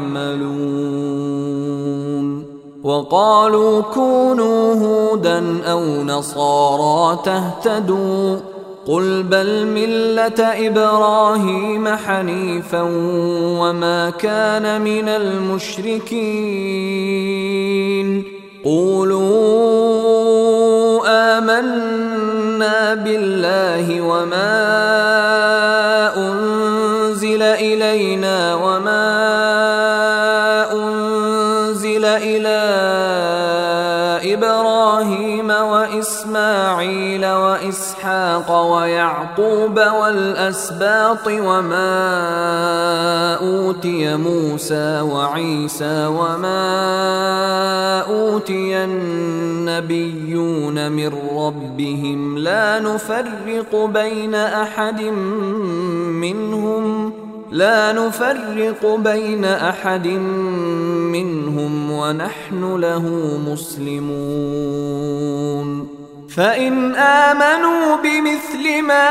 يعملون وقالوا كونوا هودا أو نصارى تهتدوا قل بل ملة إبراهيم حنيفا وما كان من المشركين قولوا آمنا بالله وما أنزل إلينا وما أنزل إلى إبراهيم وإسماعيل وإسحاق ويعقوب والأسباط وما أوتي موسى وعيسى وما أوتي النبيون من ربهم لا نفرق بين أحد منهم ونحن له مسلمون فإن آمنوا بمثل ما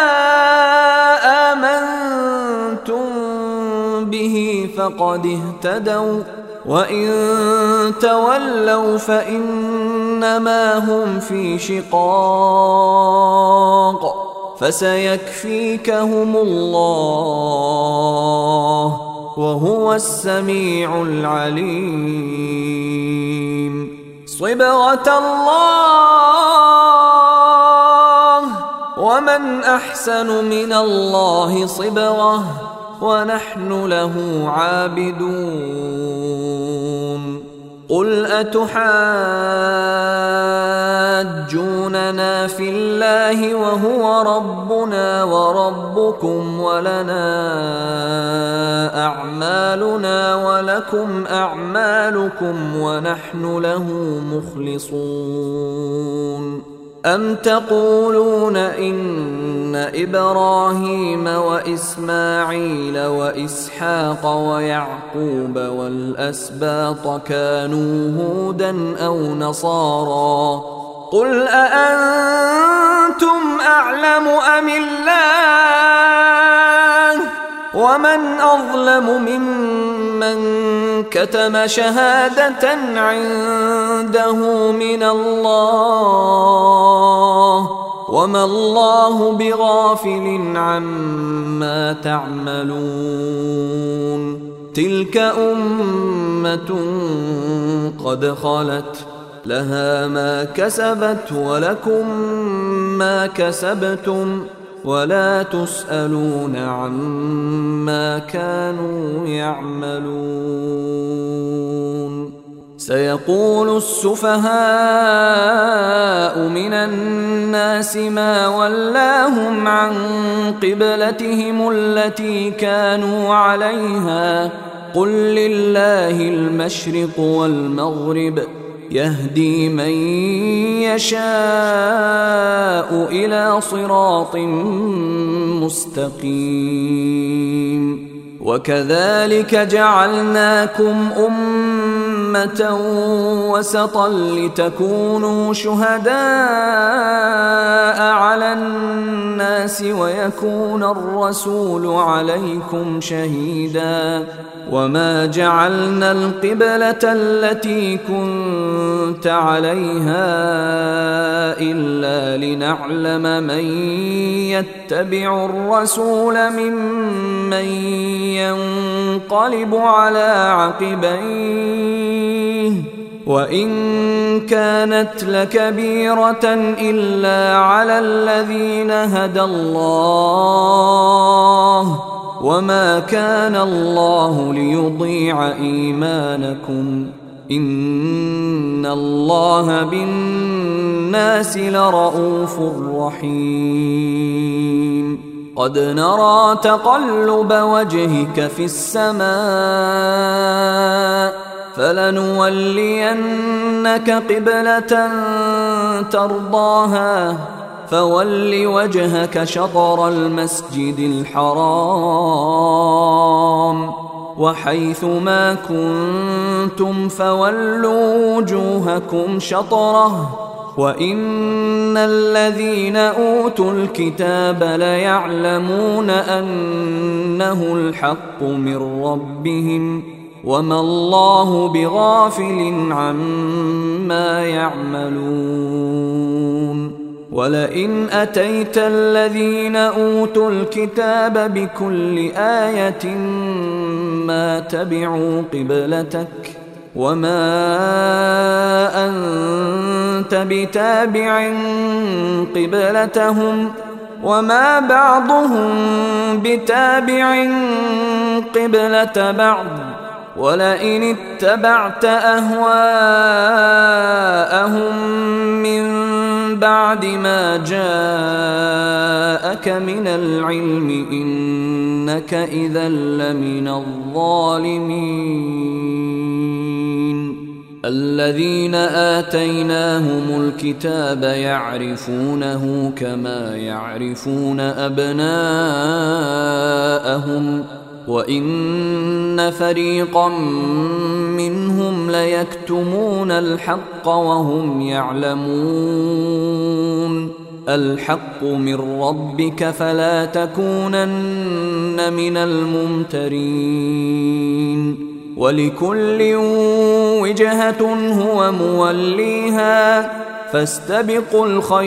آمنتم به فقد اهتدوا وإن تولوا فإنما هم في شقاق فسيكفيكهم الله وهو السميع العليم صبغة الله ومن أحسن من الله صبغة ونحن له عابدون قل أتحاجوننا في الله وهو ربنا وربكم ولنا أعمالنا ولكم أعمالكم ونحن له مخلصون أم تقولون إن إبراهيم وإسماعيل وإسحاق ويعقوب والأسباط كانوا هودا أو نصارى قل أأنتم أعلم أم الله ومن أظلم ممن كتم شهادة عنده من الله وما الله بغافل عما تعملون تلك أمة قد خلت لها ما كسبت ولكم ما كسبتم ولا تسألون عما كانوا يعملون سيقول السفهاء من الناس ما ولاهم عن قبلتهم التي كانوا عليها قل لله المشرق والمغرب يهدي من يشاء إلى صراط مستقيم وكذلك جعلناكم أمة وسطا لتكونوا شهداء على الناس ويكون الرسول عليكم شهيدا وما جعلنا القبلة التي كنت عليها إلا لنعلم من يتبع الرسول ممن ينقلب على عقبيه وإن كانت لكبيرة إلا على الذين هدى الله وما كان الله ليضيع إيمانكم إن الله بالناس لرءوف رحيم قد نرى تقلب وجهك في السماء فلنولينك قبلة ترضاها فول وجهك شطر المسجد الحرام وحيث ما كنتم فولوا وجوهكم شطره وإن الذين أوتوا الكتاب ليعلمون أنه الحق من ربهم وما الله بغافل عما يعملون ولئن أتيت الذين أوتوا الكتاب بكل آية ما تبعوا قبلتك وما أنت بتابع قبلتهم وما بعضهم بتابع قبلة بعض ولئن اتبعت أهواءهم من بعد ما جاءك من العلم إنك إذا لمن الظالمين الذين آتيناهم الكتاب يعرفونه كما يعرفون أبناءهم وإن فريقا منهم ليكتمون الحق وهم يعلمون الحق من ربك فلا تكونن من الممترين ولكل وجهة هو موليها فاستبقوا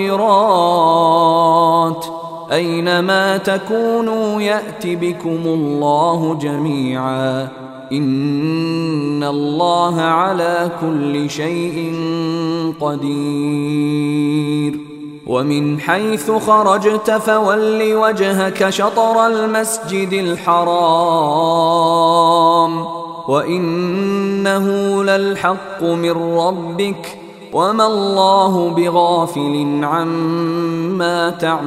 الخيرات أينما تكونوا يأت بكم الله جميعا إن الله على كل شيء قدير ومن حيث خرجت فول وجهك شطر المسجد الحرام وإنه للحق من ربك وما الله بغافل عما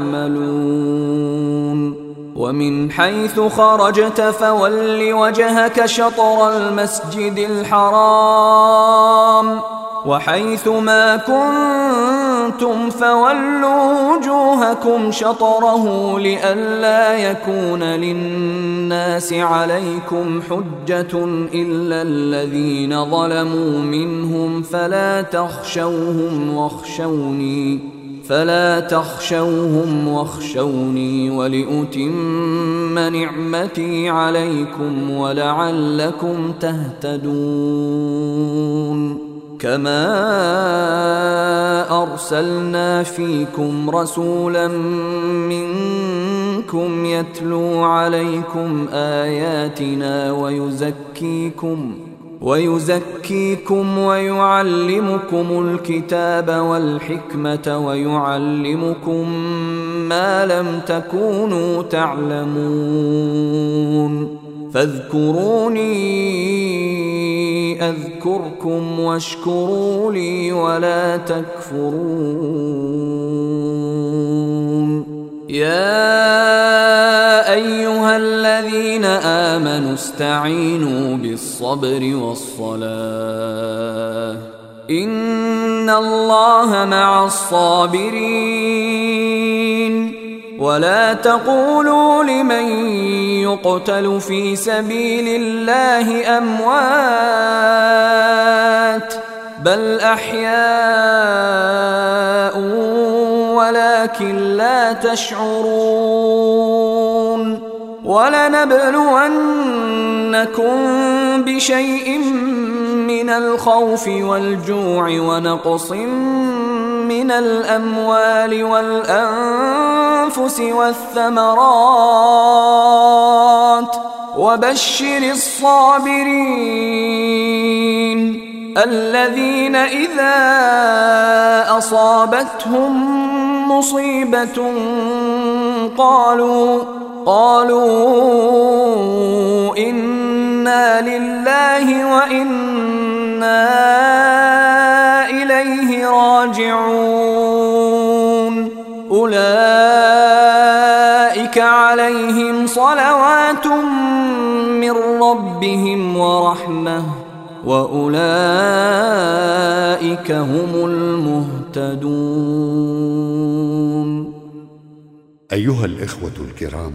تعملون ومن حيث خرجت فول وجهك شطر المسجد الحرام وحيث ما كنتم فولوا وجوهكم شطره لئلا يكون للناس عليكم حجة إلا الذين ظلموا منهم فلا تخشوهم واخشوني ولأتم نعمتي عليكم ولعلكم تهتدون كما أرسلنا فيكم رسولا منكم يتلو عليكم آياتنا ويزكيكم ويعلمكم الكتاب والحكمة ويعلمكم ما لم تكونوا تعلمون فاذكروني أذكركم واشكروا لي ولا تكفرون يا أيها الذين آمنوا استعينوا بالصبر والصلاة إن الله مع الصابرين ولا تقولوا لمن يقتل في سبيل الله أموات بل أحياء ولكن لا تشعرون ولنبلونكم بشيء من الخوف والجوع ونقص من من الأموال والأنفس والثمرات وبشر الصابرين الذين إذا أصابتهم مصيبة قالوا إنا لله وإنا إليه راجعون أولئك عليهم صلوات من ربهم ورحمة وأولئك هم المهتدون. أيها الإخوة الكرام،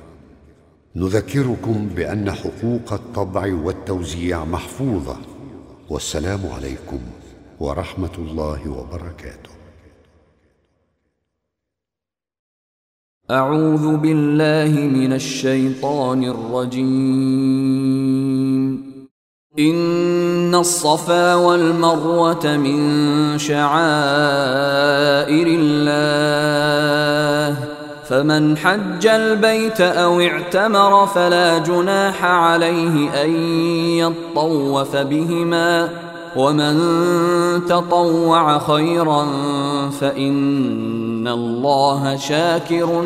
نذكركم بأن حقوق الطبع والتوزيع محفوظة، والسلام عليكم ورحمة الله وبركاته. أعوذ بالله من الشيطان الرجيم. إن الصفا والمروة من شعائر الله فمن حج البيت أو اعتمر فلا جناح عليه أن يطوف بهما ومن تطوع خيرا فإن الله شاكر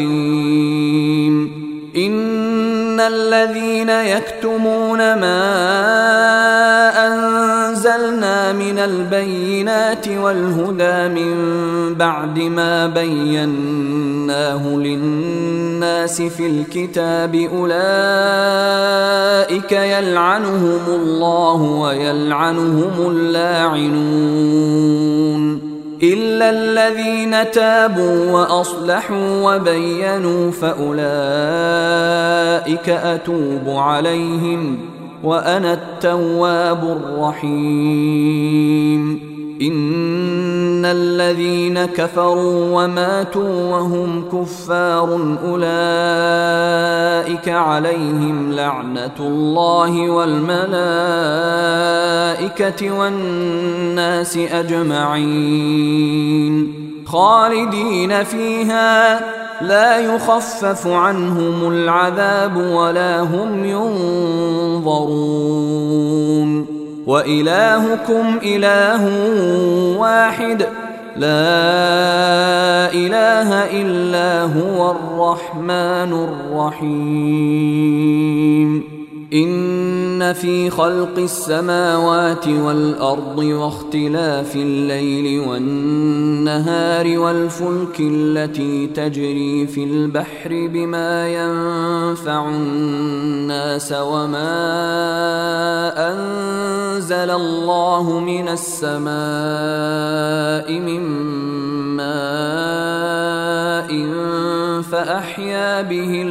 عليم. إن الذين يكتمون ما أنزلنا من البينات والهدى من بعد ما بيناه للناس في الكتاب أولئك يلعنهم الله ويلعنهم اللاعنون إلا الذين تابوا وأصلحوا وبينوا فأولئك أتوب عليهم وأنا التواب الرحيم. إن الذين كفروا وماتوا وهم كفار أولئك عليهم لعنة الله والملائكة والناس أجمعين خالدين فيها لا يخفف عنهم العذاب ولا هم ينظرون. وإلهكم إله واحد لا إله إلا هو الرحمن الرحيم. إن في خلق السماوات والأرض واختلاف الليل والنهار والفلك التي تجري في البحر بما ينفع الناس وما أنزل الله من السماء من ماء فأحيا به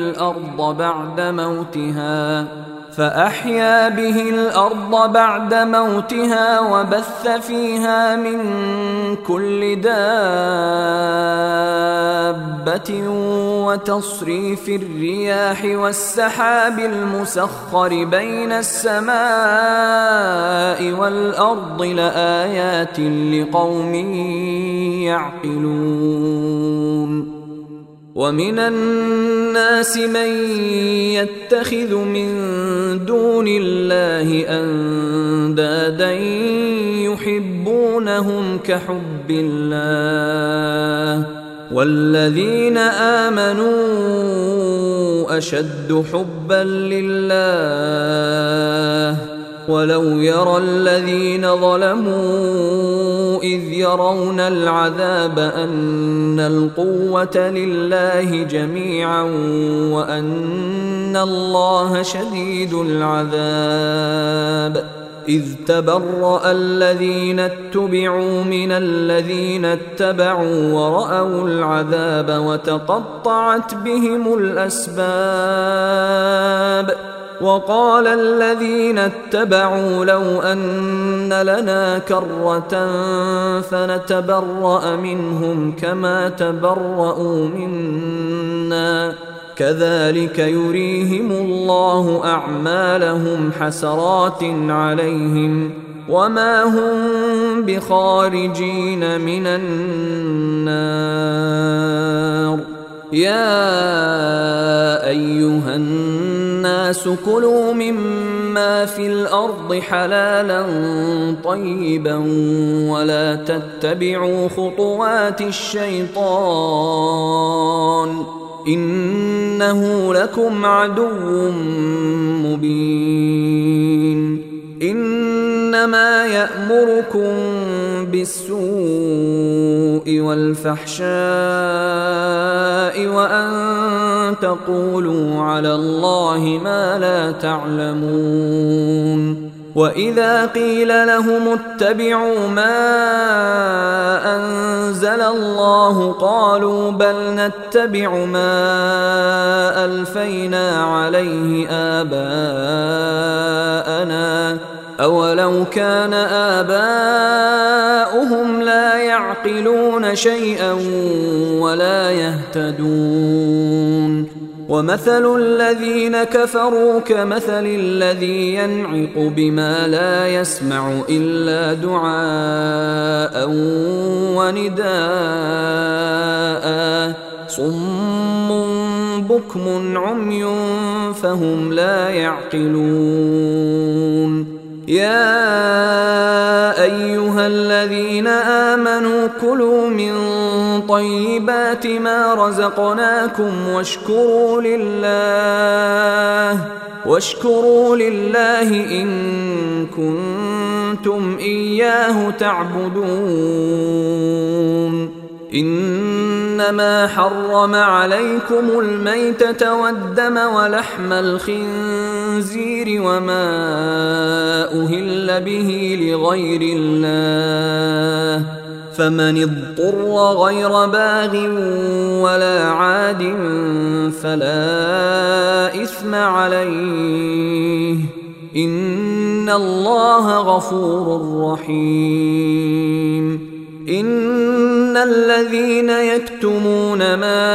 الأرض بعد موتها وبث فيها من كل دابة وتصريف الرياح والسحاب المسخر بين السماء والأرض لآيات لقوم يعقلون. ومن الناس من يتخذ من دون الله أندادا يحبونهم كحب الله والذين آمنوا أشد حبا لله ولو يرى الذين ظلموا إذ يرون العذاب أن القوة لله جميعا وأن الله شديد العذاب إذ تبرأ الذين اتبعوا من الذين اتبعوا ورأوا العذاب وتقطعت بهم الأسباب وقال الذين اتبعوا لو أن لنا كرة فنتبرأ منهم كما تبرأوا منا كذلك يريهم الله أعمالهم حسرات عليهم وما هم بخارجين من النار. يا أيها الناس كلوا مما في الأرض حلالا طيبا ولا تتبعوا خطوات الشيطان إنه لكم عدو مبين. إنما يأمركم بالسوء والفحشاء وأن تقولوا على الله ما لا تعلمون. وإذا قيل لهم اتبعوا ما أنزل الله قالوا بل نتبع ما ألفينا عليه آباءنا أولو كان آباؤهم لا يعقلون شيئا ولا يهتدون. ومثل الذين كفروا كمثل الذي ينعق بما لا يسمع إلا دعاء ونداء صم بكم عمي فهم لا يعقلون. يا أيها الذين آمنوا كلوا من طيبات ما رزقناكم واشكروا لله إن كنتم إياه تعبدون. إنما حرم عليكم الميتة والدم ولحم الخنزير وما أهل به لغير الله فمن اضطر غير باغ ولا عاد فلا إثم عليه إن الله غفور رحيم. إن الذين يكتمون ما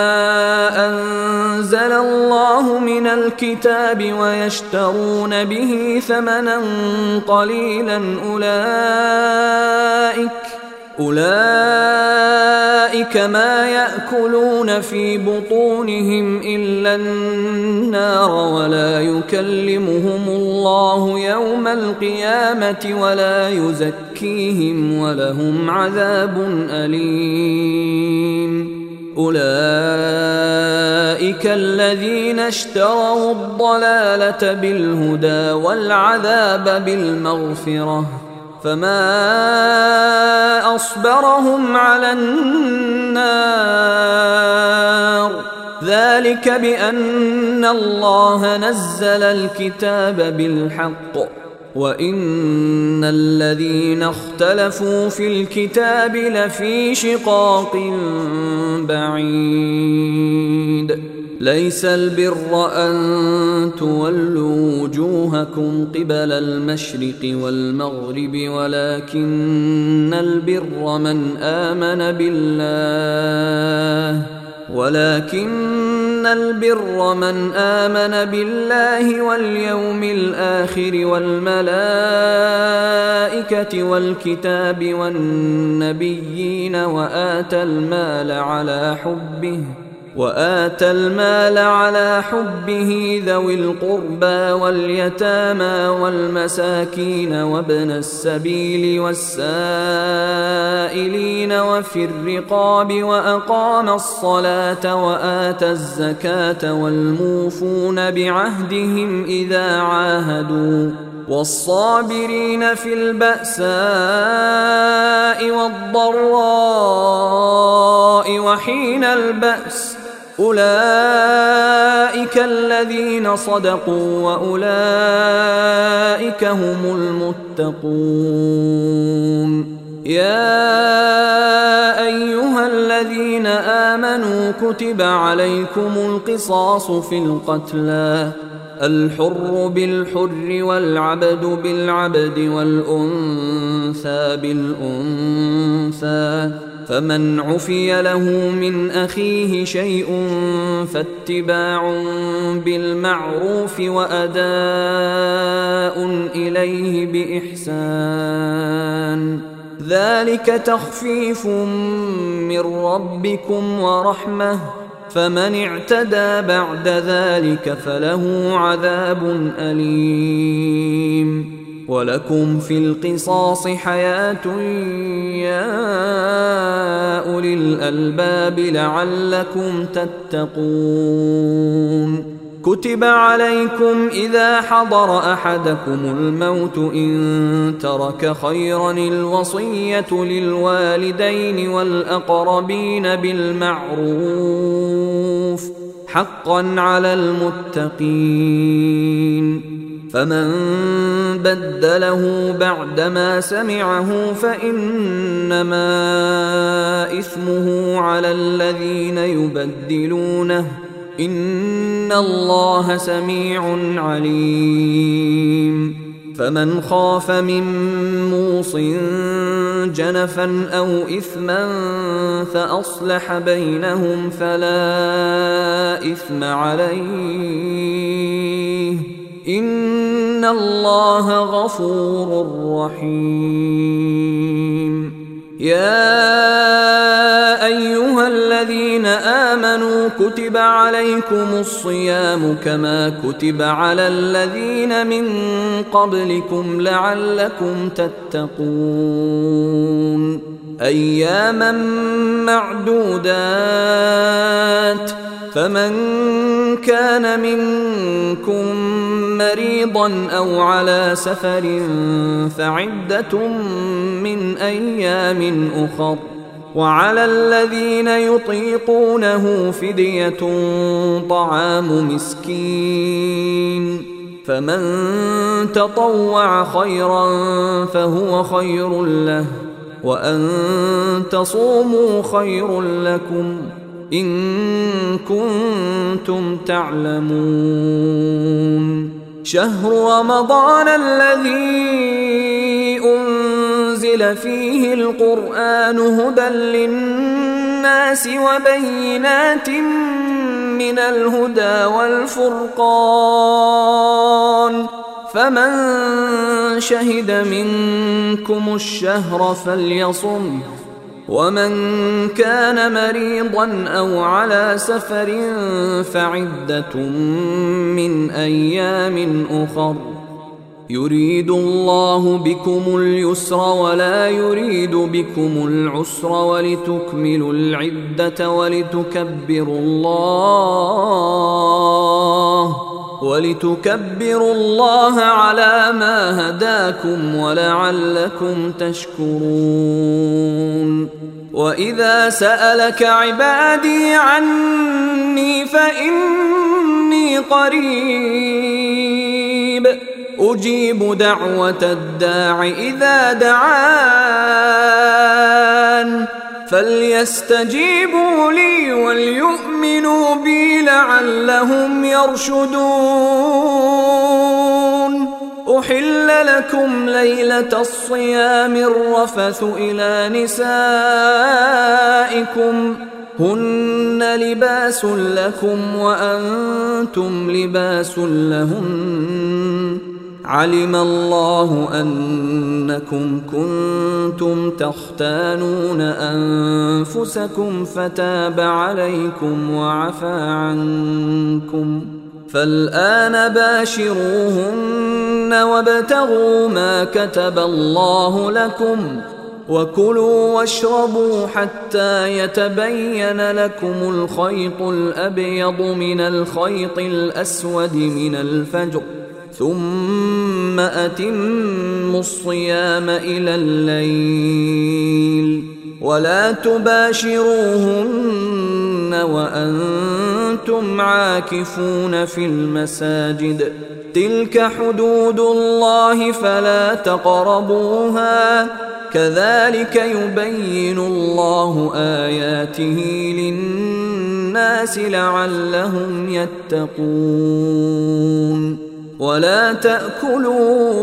أنزل الله من الكتاب ويشترون به ثمنا قليلا أولئك ما يأكلون في بطونهم إلا النار ولا يكلمهم الله يوم القيامة ولا يزكيهم ولهم عذاب أليم. أولئك الذين اشتروا الضلالة بالهدى والعذاب بالمغفرة فما أصبرهم على النار ذلك بأن الله نزل الكتاب بالحق وإن الذين اختلفوا في الكتاب لفي شقاق بعيد. ليس البر أن تولوا وجوهكم قبل المشرق والمغرب ولكن البر من آمن بالله واليوم الآخر والملائكة والكتاب والنبيين وآتى المال على حبه ذوي القربى واليتامى والمساكين وابن السبيل والسائلين وفي الرقاب وأقام الصلاة وآتى الزكاة والموفون بعهدهم إذا عاهدوا والصابرين في البأساء والضراء وحين البأس أولئك الذين صدقوا وأولئك هم المتقون. يا أيها الذين آمنوا كتب عليكم القصاص في القتلى الحر بالحر والعبد بالعبد والأنثى بالأنثى فمن عفي له من أخيه شيء فاتباع بالمعروف وأداء إليه بإحسان ذلك تخفيف من ربكم ورحمة فمن اعتدى بعد ذلك فله عذاب أليم ولكم في القصاص حياة يا أولي الألباب لعلكم تتقون كتب عليكم إذا حضر أحدكم الموت إن ترك خيرا الوصية للوالدين والأقربين بالمعروف حقا على المتقين فمن بدله بعدما سمعه فإنما إثمه على الذين يبدلونه إن الله سميع عليم فمن خاف من موص جنفا أو إثما فأصلح بينهم فلا إثم عليه إن الله غفور رحيم يا أيها الذين آمنوا كتب عليكم الصيام كما كتب على الذين من قبلكم لعلكم تتقون أياما معدودات فمن كان منكم مريضا أو على سفر فعدة من أيام أخر وعلى الذين يطيقونه فدية طعام مسكين فمن تطوع خيرا فهو خير له وأن تصوموا خير لكم إن كنتم تعلمون شهر رمضان الذي أنزل فيه القرآن هدى للناس وبينات من الهدى والفرقان فمن شهد منكم الشهر فليصم ومن كان مريضا أو على سفر فعدة من أيام أخر يريد الله بكم اليسر ولا يريد بكم العسر ولتكملوا العدة ولتكبروا الله على ما هداكم ولعلكم تشكرون وإذا سألك عبادي عني فإني قريب أجيب دعوة الداع إذا دعان فليستجيبوا لي وليؤمنوا بي لعلهم يرشدون أحل لكم ليلة الصيام الرفث إلى نسائكم هن لباس لكم وأنتم لباس لهن علم الله أنكم كنتم تختانون أنفسكم فتاب عليكم وعفى عنكم فالآن باشروهن وابتغوا ما كتب الله لكم وكلوا واشربوا حتى يتبين لكم الخيط الأبيض من الخيط الأسود من الفجر ثم أتموا الصيام إلى الليل ولا تباشروهن وأنتم عاكفون في المساجد تلك حدود الله فلا تقربوها كذلك يبين الله آياته للناس لعلهم يتقون ولا تأكلوا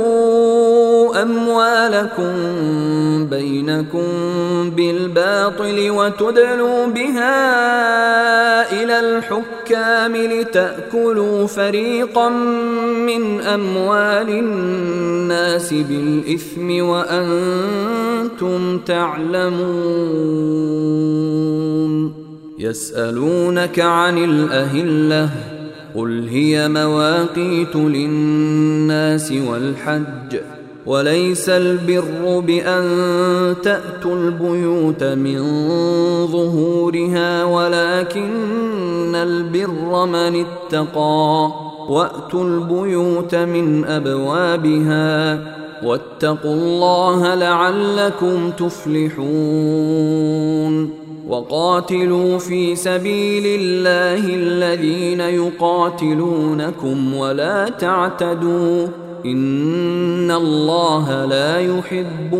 أموالكم بينكم بالباطل وتدلوا بها إلى الحكام لتأكلوا فريقا من أموال الناس بالإثم وأنتم تعلمون. يسألونك عن الأهلة قل هي مواقيت للناس والحج وليس البر بأن تأتوا البيوت من ظهورها ولكن البر من اتقى وأتوا البيوت من أبوابها واتقوا الله لعلكم تفلحون. وقاتلوا في سبيل الله الذين يقاتلونكم ولا تعتدوا إن الله لا يحب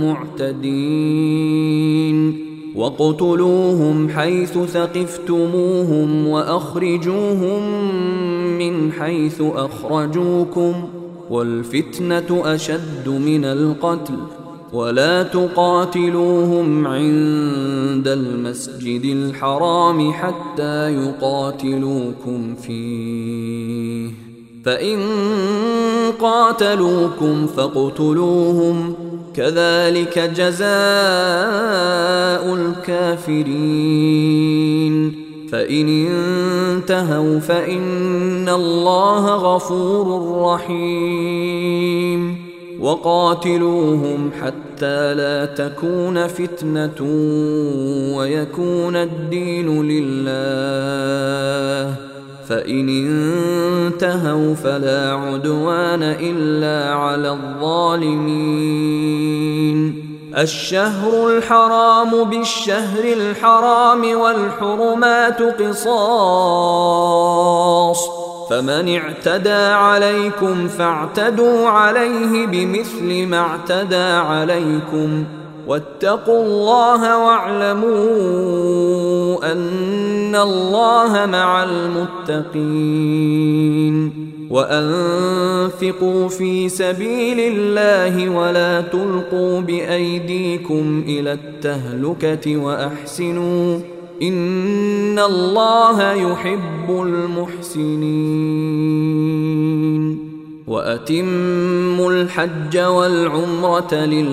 المعتدين. واقتلوهم حيث ثقفتموهم وأخرجوهم من حيث أخرجوكم والفتنة أشد من القتل ولا تقاتلوهم عند المسجد الحرام حتى يقاتلوكم فيه فإن قاتلوكم فاقتلوهم كذلك جزاء الكافرين. فإن انتهوا فإن الله غفور رحيم. وقاتلوهم حتى لا تكون فتنة ويكون الدين لله فإن انتهوا فلا عدوان إلا على الظالمين. الشهر الحرام بالشهر الحرام والحرمات قصاص فمن اعتدى عليكم فاعتدوا عليه بمثل ما اعتدى عليكم واتقوا الله واعلموا أن الله مع المتقين. وأنفقوا في سبيل الله ولا تلقوا بأيديكم إلى التهلكة وأحسنوا إن الله يحب المحسنين. وأتموا الحج والعمرة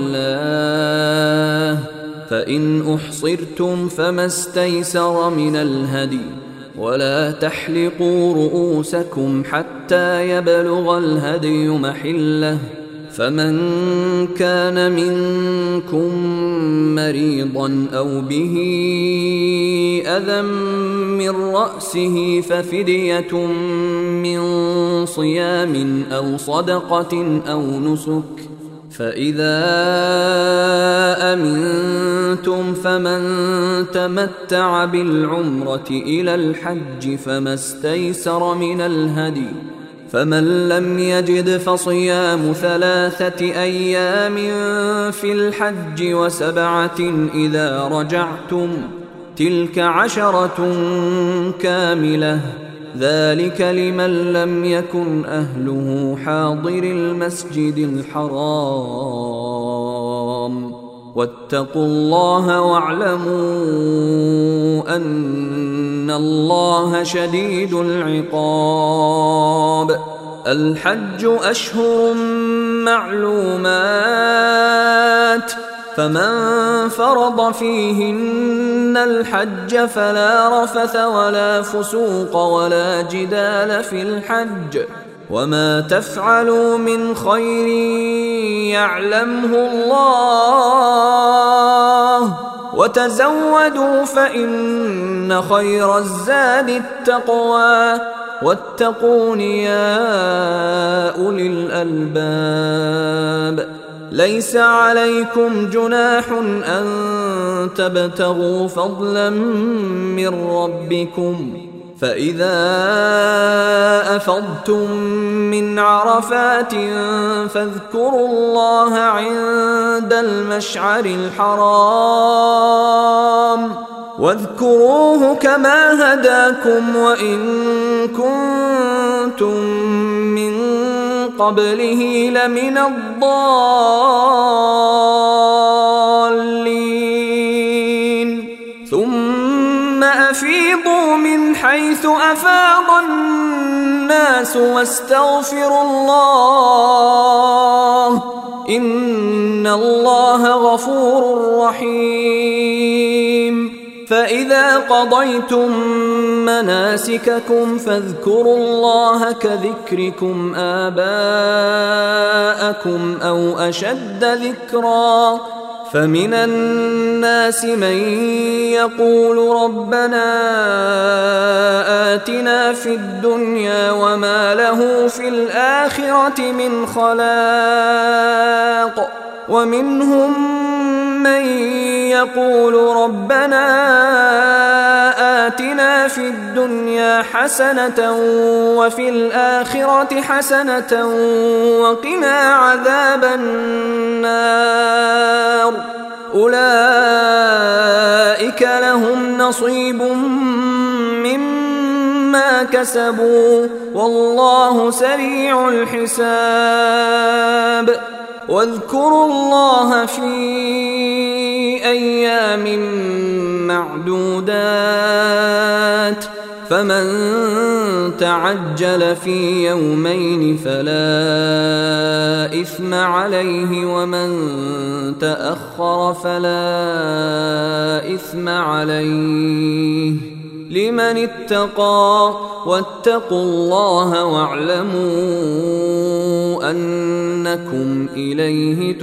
لله فإن أحصرتم فما استيسر من الهدي ولا تحلقوا رؤوسكم حتى يبلغ الهدي محله فمن كان منكم مريضا أو به أذى من رأسه ففدية من صيام أو صدقة أو نسك فإذا أمنتم فمن تمتع بالعمرة إلى الحج فما استيسر من الهدي فمن لم يجد فصيام 3 أيام في الحج و7 إذا رجعتم تلك 10 كاملة ذلك لمن لم يكن أهله حاضر المسجد الحرام واتقوا الله واعلموا أن الله شديد العقاب. الحج أشهر معلومات فمن فرض فيهن الحج فلا رفث ولا فسوق ولا جدال في الحج وما تفعلوا من خير يعلمه الله وتزودوا فإن خير الزاد التقوى واتقون يا أولي الألباب. ليس عليكم جناح أن تبتغوا فضلا من ربكم فإذا أفضتم من عرفات فاذكروا الله عند المشعر الحرام واذكروه كما هداكم وإن كنتم من قبله لمن الضالين ثم أفيضوا من حيث أفاض الناس واستغفروا الله إن الله غفور رحيم فإذا قضيتم مناسككم فاذكروا الله كذكركم آباءكم أو أشد ذكرا فمن الناس من يقول ربنا آتنا في الدنيا وما له في الآخرة من خلاق ومنهم من يقول ربنا آتنا في الدنيا حسنة وفي الآخرة حسنة وقنا عذاب النار أولئك لهم نصيب مما كسبوا والله سريع الحساب واذكروا الله في أيام معدودات فمن تعجل في يومين فلا إثم عليه ومن تأخر فلا إثم عليه لمن اتقى واتقوا الله واعلموا أنكم إليه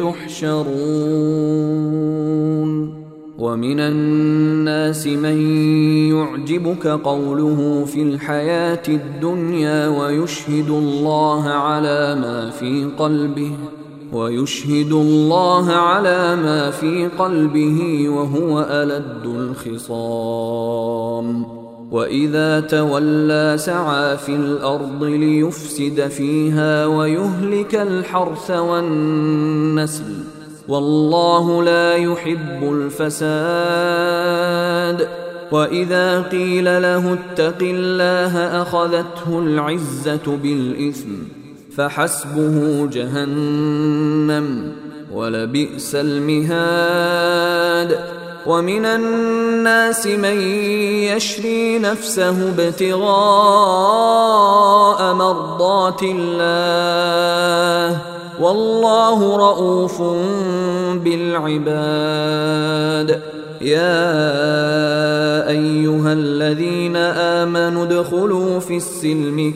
تحشرون ومن الناس من يعجبك قوله في الحياة الدنيا ويشهد الله على ما في قلبه وهو ألد الخصام وإذا تولى سعى في الأرض ليفسد فيها ويهلك الحرث والنسل والله لا يحب الفساد وإذا قيل له اتق الله أخذته العزة بالإثم فحسبه جهنم ولبئس المهاد ومن الناس من يشري نفسه ابتغاء مرضات الله والله رؤوف بالعباد يا أيها الذين آمنوا ادخلوا في السلم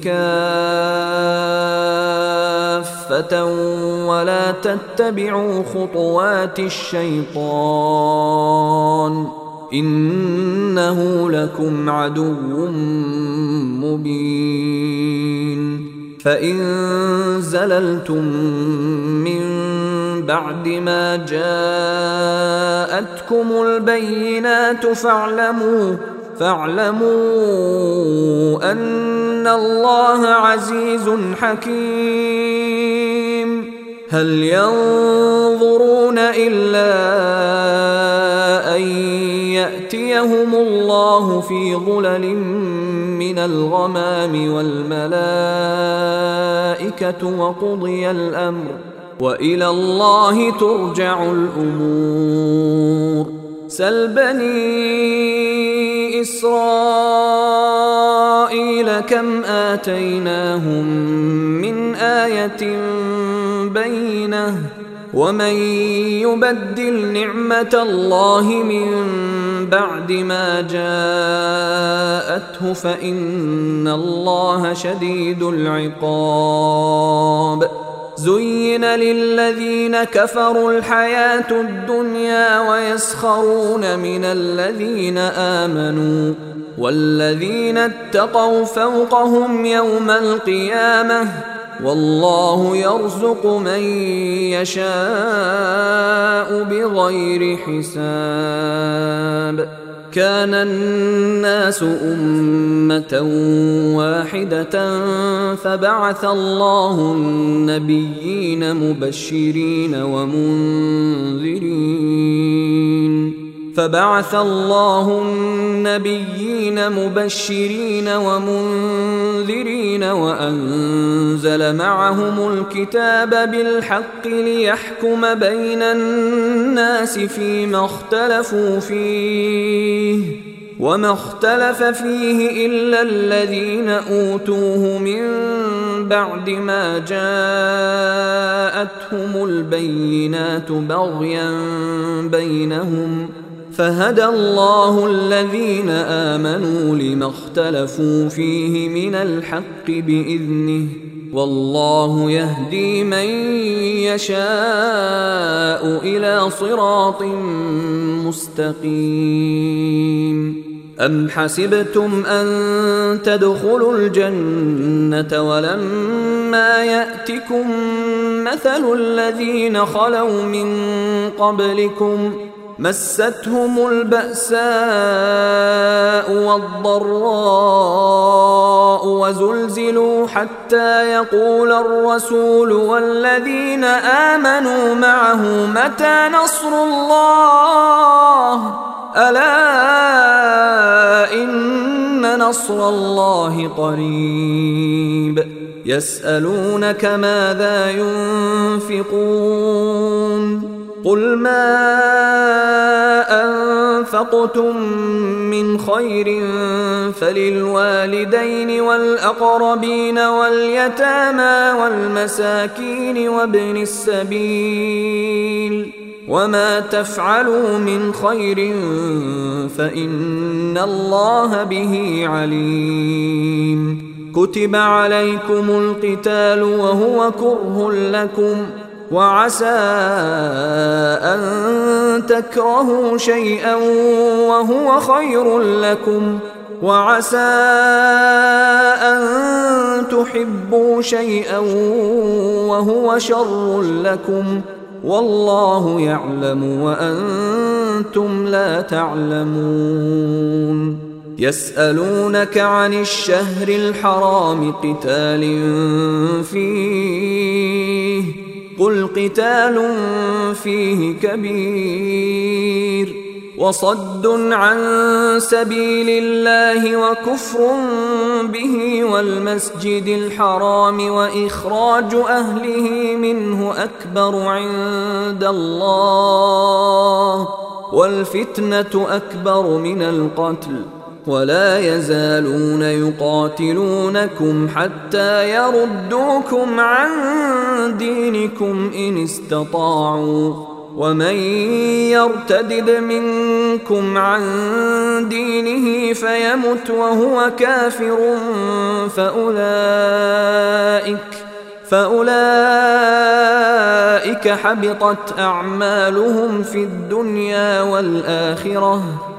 كافة ولا تتبعوا خطوات الشيطان إنه لكم عدو مبين فإن زللتم من بعد ما جاءتكم البينات فاعلموا أن الله عزيز حكيم هل ينظرون إلا أن يأتيهم الله في ظلل من الغمام والملائكة وقضي الأمر وإلى الله ترجع الأمور سل بني إسرائيل كم آتيناهم من آية بينة ومن يبدل نعمة الله من بعد ما جاءته فإن الله شديد العقاب زين للذين كفروا الحياة الدنيا ويسخرون من الذين آمنوا والذين اتقوا فوقهم يوم القيامة والله يرزق من يشاء بغير حساب كان الناس أمة واحدة فبعث الله النبيين مبشرين ومنذرين فبعث الله النبيين مبشرين ومنذرين وأنزل معهم الكتاب بالحق ليحكم بين الناس فيما اختلفوا فيه وما اختلف فيه إلا الذين أوتوه من بعد ما جاءتهم البينات بغيا بينهم فهدى الله الذين آمنوا لما اختلفوا فيه من الحق بإذنه والله يهدي من يشاء إلى صراط مستقيم. أم حسبتم أن تدخلوا الجنة ولما يأتكم مثل الذين خلوا من قبلكم مستهم البأساء والضراء وزلزلوا حتى يقول الرسول والذين آمنوا معه متى نصر الله ألا إن نصر الله قريب. يسألونك ماذا ينفقون قل ما أنفقتم من خير فللوالدين والأقربين واليتامى والمساكين وابن السبيل وما تفعلوا من خير فإن الله به عليم. كتب عليكم القتال وهو كره لكم وعسى أن تكرهوا شيئا وهو خير لكم وعسى أن تحبوا شيئا وهو شر لكم والله يعلم وأنتم لا تعلمون. يسألونك عن الشهر الحرام قتال فيه قل قتال فيه كبير وصد عن سبيل الله وكفر به والمسجد الحرام وإخراج أهله منه أكبر عند الله والفتنة أكبر من القتل ولا يزالون يقاتلونكم حتى يردوكم عن دينكم إن استطاعوا ومن يرتدد منكم عن دينه فيمت وهو كافر فأولئك حبطت أعمالهم في الدنيا والآخرة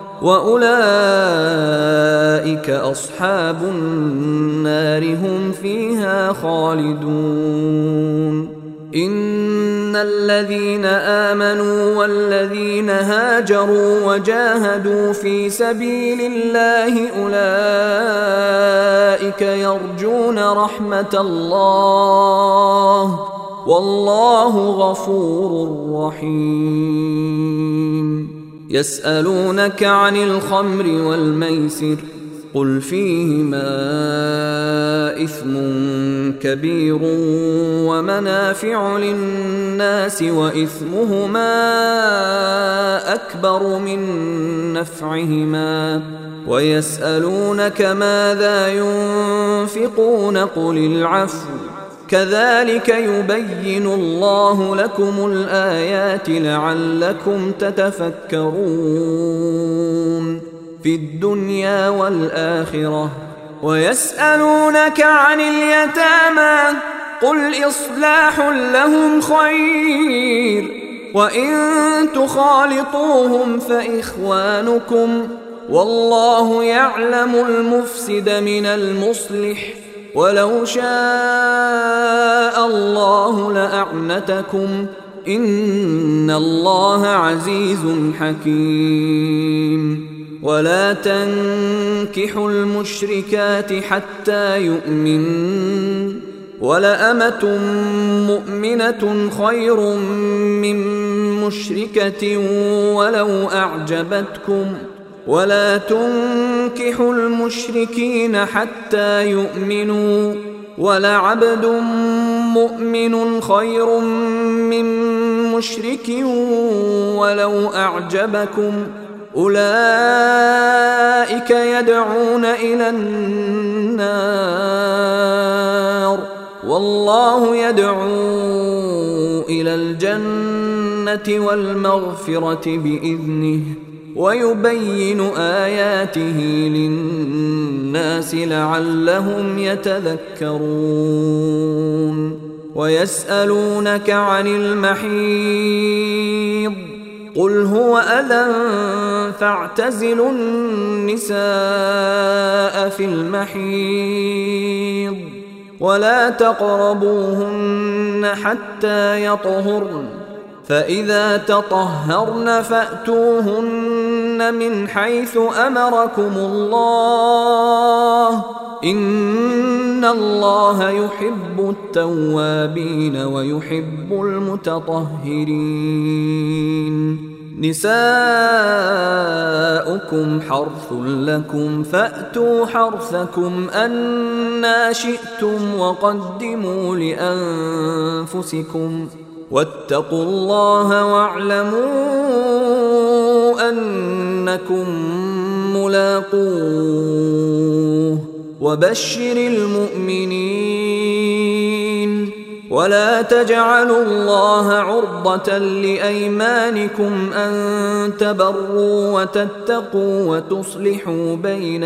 وأولئك أصحاب النار هم فيها خالدون. إن الذين آمنوا والذين هاجروا وجاهدوا في سبيل الله أولئك يرجون رحمة الله والله غفور رحيم. يسألونك عن الخمر والميسر قل فيهما إثم كبير ومنافع للناس وإثمهما أكبر من نفعهما ويسألونك ماذا ينفقون قل العفو كذلك يبين الله لكم الآيات لعلكم تتفكرون في الدنيا والآخرة. ويسألونك عن اليتامى قل إصلاح لهم خير وإن تخالطوهم فإخوانكم والله يعلم المفسد من المصلح ولو شاء الله لأعنتكم إن الله عزيز حكيم. ولا تنكحوا المشركات حتى ولأمة مؤمنة خير من مشركة ولو أعجبتكم ولا تنكحوا المشركين حتى يؤمنوا ولعبد مؤمن خير من مشرك ولو أعجبكم أولئك يدعون إلى النار والله يدعو إلى الجنة والمغفرة بإذنه ويبين آياته للناس لعلهم يتذكرون ويسألونك عن المحيض قل هو أذى فاعتزلوا النساء في المحيض ولا تقربوهن حتى يطهرن فإذا تطهرن فأتوهن من حيث أمركم الله إن الله يحب التوابين ويحب المتطهرين نساؤكم حرث لكم فأتوا حرثكم أنى شئتم وقدموا لأنفسكم واتقوا الله واعلموا أنكم ملاقوه وبشر المؤمنين ولا تجعلوا الله عرضة لأيمانكم أن تبروا وتتقوا وتصلحوا بين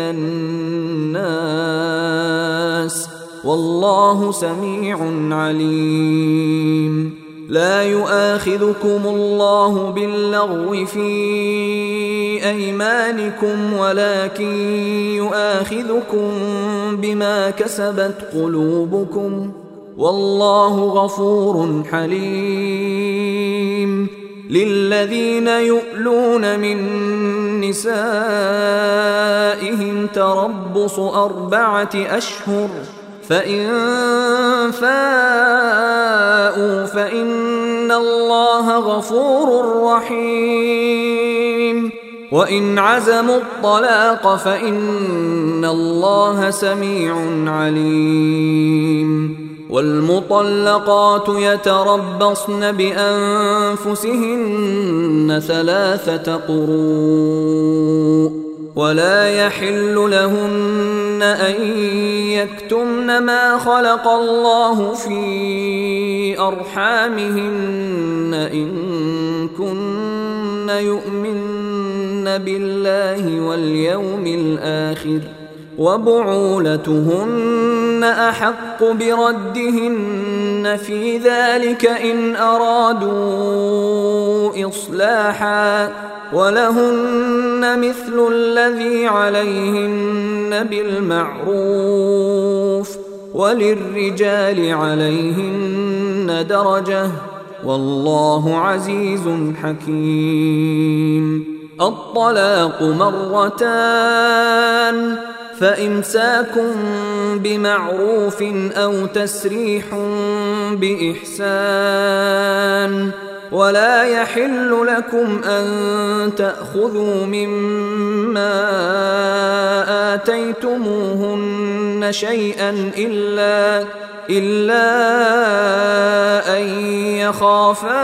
الناس والله سميع عليم لا يؤاخذكم الله باللغو في أيمانكم ولكن يؤاخذكم بما كسبت قلوبكم والله غفور حليم للذين يؤلون من نسائهم تربص 4 أشهر فإن فاءوا فإن الله غفور رحيم وإن عزموا الطلاق فإن الله سميع عليم والمطلقات يتربصن بأنفسهن 3 قروء ولا يحل لهن أن يكتمن ما خلق الله في أرحامهن إن كن يؤمن بالله واليوم الآخر وبعولتهن أحق بردهن في ذلك إن أرادوا إصلاحا ولهن مثل الذي عليهن بالمعروف وللرجال عليهن درجة والله عزيز حكيم الطلاق 2 فإمساك بمعروف أو تسريح بإحسان ولا يحل لكم أن تأخذوا مما آتيتموهن شيئا إلا أن يخافا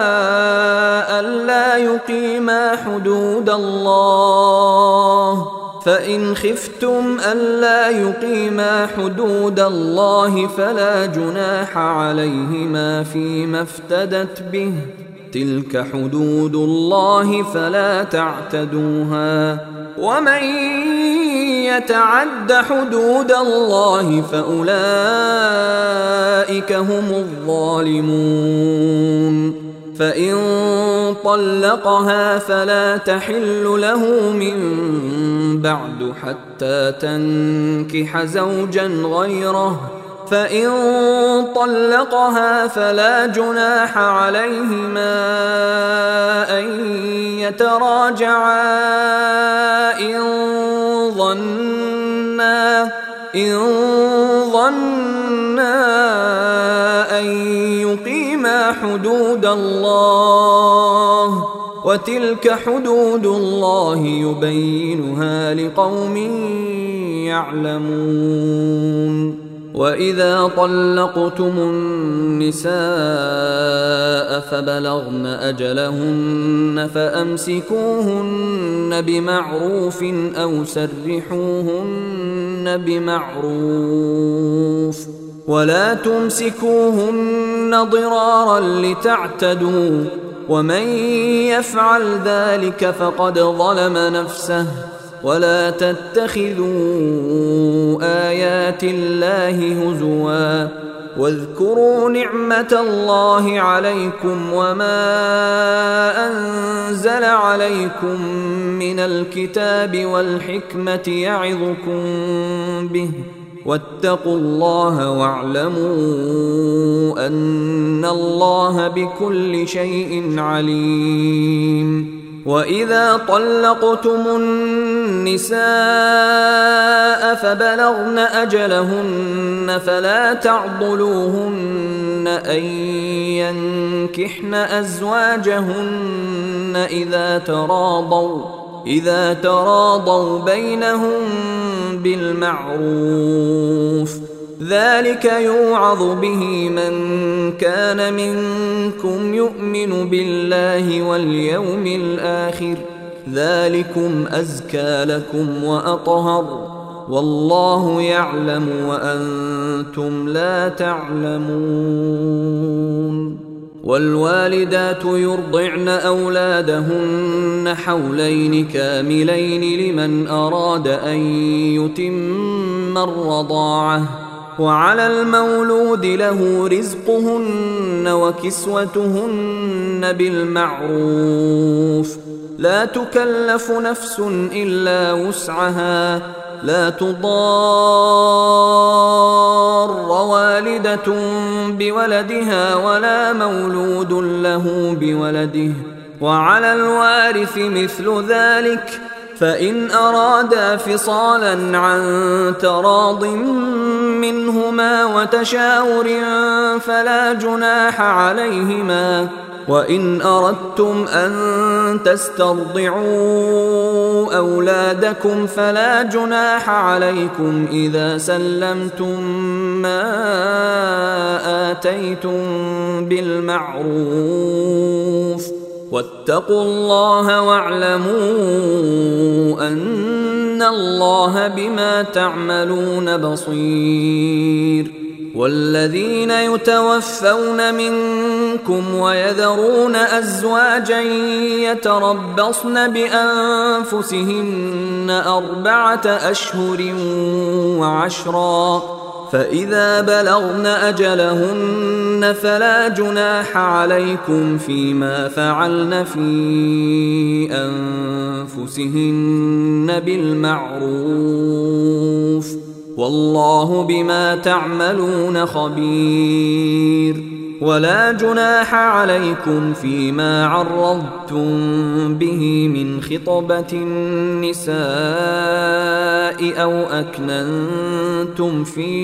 ألا يقيما حدود الله فإن خفتم ألا يقيما حدود الله فلا جناح عليهما فيما افتدت به تلك حدود الله فلا تعتدوها ومن يتعد حدود الله فأولئك هم الظالمون فإن طلقها فلا تحل له من بعد حتى تنكح زوجا غيره فإن طلقها فلا جناح عليهما أن يتراجعا إن إن ظنا أن يقيما حدود الله وتلك حدود الله يبينها لقوم يعلمون. وإذا طلقتم النساء فبلغن أجلهن فأمسكوهن بمعروف أو سرحوهن بمعروف ولا تمسكوهن ضرارا لتعتدوا ومن يفعل ذلك فقد ظلم نفسه. ولا تتخذوا آيات الله هزوا واذكروا نعمة الله عليكم وما أنزل عليكم من الكتاب والحكمة يعظكم به واتقوا الله واعلموا أن الله بكل شيء عليم. وإذا طلقتم النساء فبلغن أجلهن فلا تعضلوهن أن ينكحن أزواجهن إذا تراضوا بينهم بالمعروف ذلك يوعظ به من كان منكم يؤمن بالله واليوم الآخر ذلكم أزكى لكم وأطهر والله يعلم وأنتم لا تعلمون. والوالدات يرضعن أولادهن حولين كاملين لمن أراد أن يتم الرضاعة وعلى المولود له رزقهن وكسوتهن بالمعروف لا تكلف نفس إلا وسعها لا تضار والدة بولدها ولا مولود له بولده وعلى الوارث مثل ذلك فإن أرادا فصالا عن تراض منهما وتشاور فلا جناح عليهما. وإن أردتم أن تسترضعوا أولادكم فلا جناح عليكم إذا سلمتم ما آتيتم بالمعروف واتقوا الله واعلموا أن الله بما تعملون بصير. والذين يتوفون منكم ويذرون أزواجا يتربصن بأنفسهن 4 أشهر وعشرا فإذا بلغن أجلهن فلا جناح عليكم فيما فعلن في أنفسهن بالمعروف والله بما تعملون خبير. ولا جناح عليكم فيما عرضتم به من خطبة النساء أو أكننتم في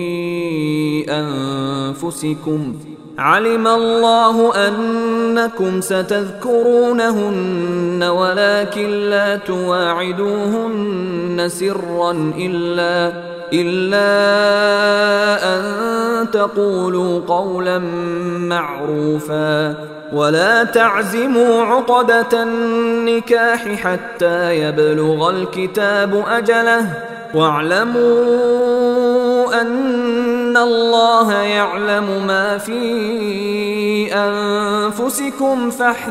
أنفسكم علم الله أنكم ستذكرونهن ولكن لا تواعدوهن سرا إلا أن تقولوا قولا معروفا ولا تعزموا عقدة النكاح حتى يبلغ الكتاب أجله واعلموا أن الله يعلم ما في أنفسكم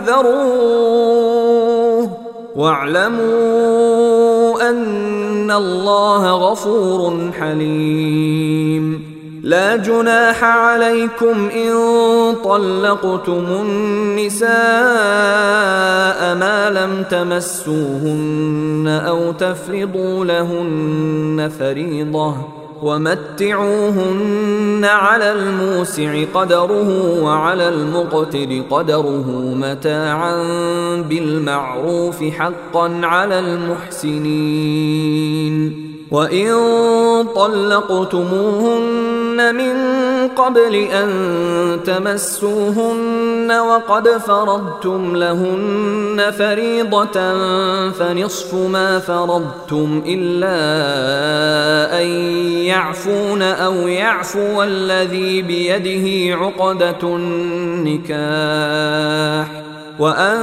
فاحذروه واعلموا أن الله غفور حليم. لا جناح عليكم إن طلقتم النساء ما لم تمسوهن أو تفرضوا لهن فريضة ومتعوهن على الموسع قدره وعلى المقتر قدره متاعا بالمعروف حقا على المحسنين. وإن طلقتموهن من قبل أن تمسوهن وقد فرضتم لهن فريضة فنصف ما فرضتم إلا أن يعفون أو يعفو الذي بيده عقدة النكاح وأن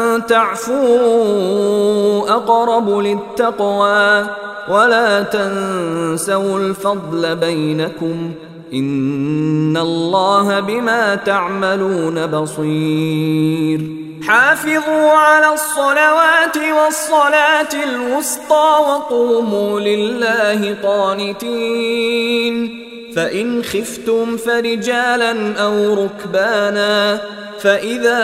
تعفوا أقرب للتقوى ولا تنسوا الفضل بينكم إن الله بما تعملون بصير حافظوا على الصلوات والصلاة الوسطى وقوموا لله قانتين فإن خفتم فرجالا أو ركبانا فإذا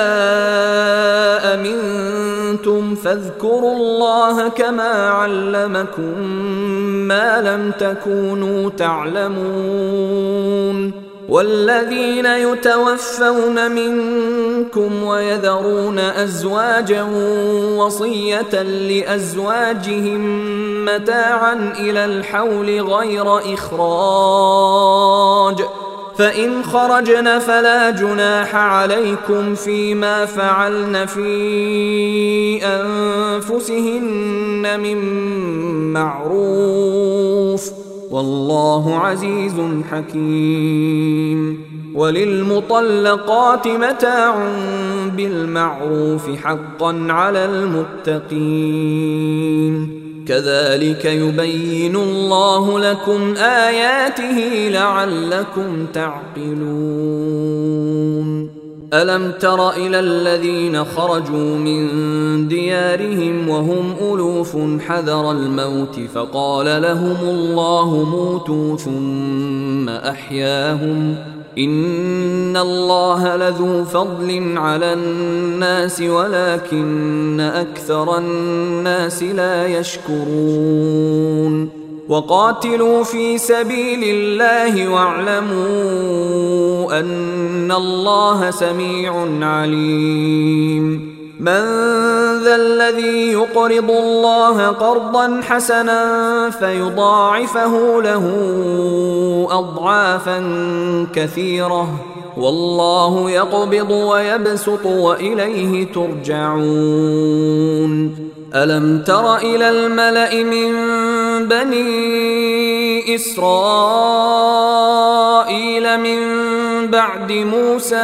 أمنتم فاذكروا الله كما علمكم ما لم تكونوا تعلمون والذين يتوفون منكم ويذرون أزواجا وصية لأزواجهم متاعا إلى الحول غير إخراج فإن خرجن فلا جناح عليكم فيما فعلن في أنفسهن من معروف والله عزيز حكيم وللمطلقات متاع بالمعروف حقا على المتقين كذلك يبين الله لكم آياته لعلكم تعقلون ألم تر إلى الذين خرجوا من ديارهم وهم ألوف حذر الموت فقال لهم الله موتوا ثم أحياهم إن الله لذو فضل على الناس ولكن أكثر الناس لا يشكرون وقاتلوا في سبيل الله واعلموا أن الله سميع عليم من ذا الذي يقرض الله قرضا حسنا فيضاعفه له أضعافا كثيرة والله يقبض ويبسط وإليه ترجعون ألم تر إلى الملأ من بني إسرائيل من بعد موسى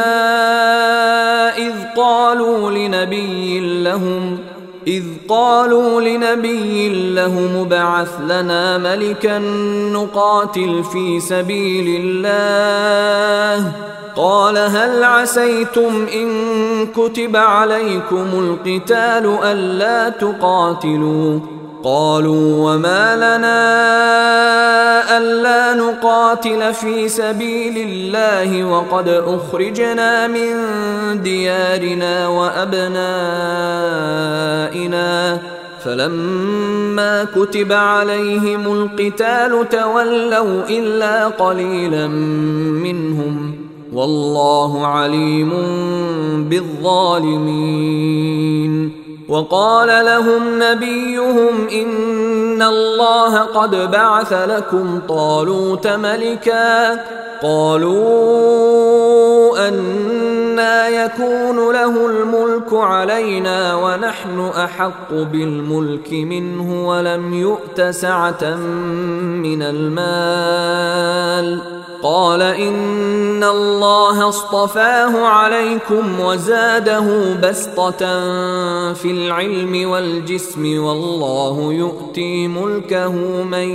إذ قالوا لنبي لهم ابعث لنا ملكا نقاتل في سبيل الله قال هل عسيتم إن كتب عليكم القتال ألا تقاتلوا قالوا وما لنا ألا نقاتل في سبيل الله وقد أخرجنا من ديارنا وأبنائنا فلما كتب عليهم القتال تولوا إلا قليلا منهم والله عليم بالظالمين وقال لهم نبيهم إن الله قد بعث لكم طالوت ملكا قالوا أنى يكون له الملك علينا ونحن أحق بالملك منه ولم يؤت سعة من المال قال إن الله اصطفاه عليكم وزاده بسطة في العلم والجسم والله يؤتي ملكه من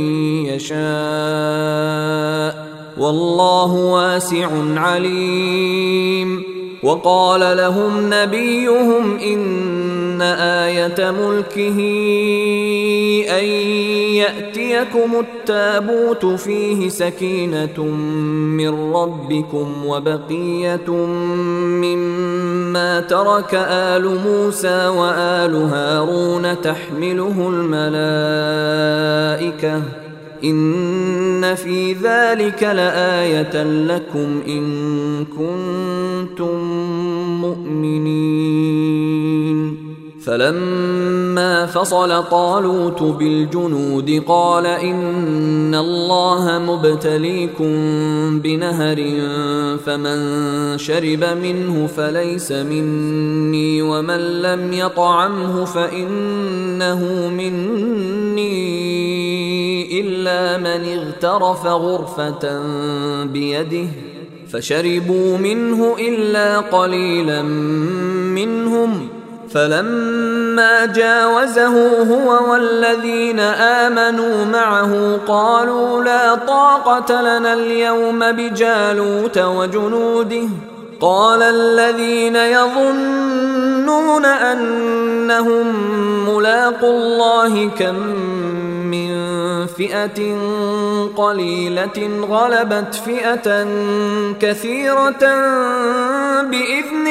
يشاء والله واسع عليم وقال لهم نبيهم إن آية ملكه أن يأتيكم التابوت فيه سكينة من ربكم وبقية مما ترك آل موسى وآل هارون تحمله الملائكة إن في ذلك لآية لكم إن كنتم مؤمنين فلما فصل طالوت بالجنود قال إن الله مبتليكم بنهر فمن شرب منه فليس مني ومن لم يطعمه فإنه مني إلا من اغترف غرفة بيده فشربوا منه إلا قليلا منهم فلما جاوزه هو والذين آمنوا معه قالوا لا طاقة لنا اليوم بجالوت وجنوده قال الذين يظنون أنهم ملاقو الله كم من فئة قليلة غلبت فئة كثيرة بإذن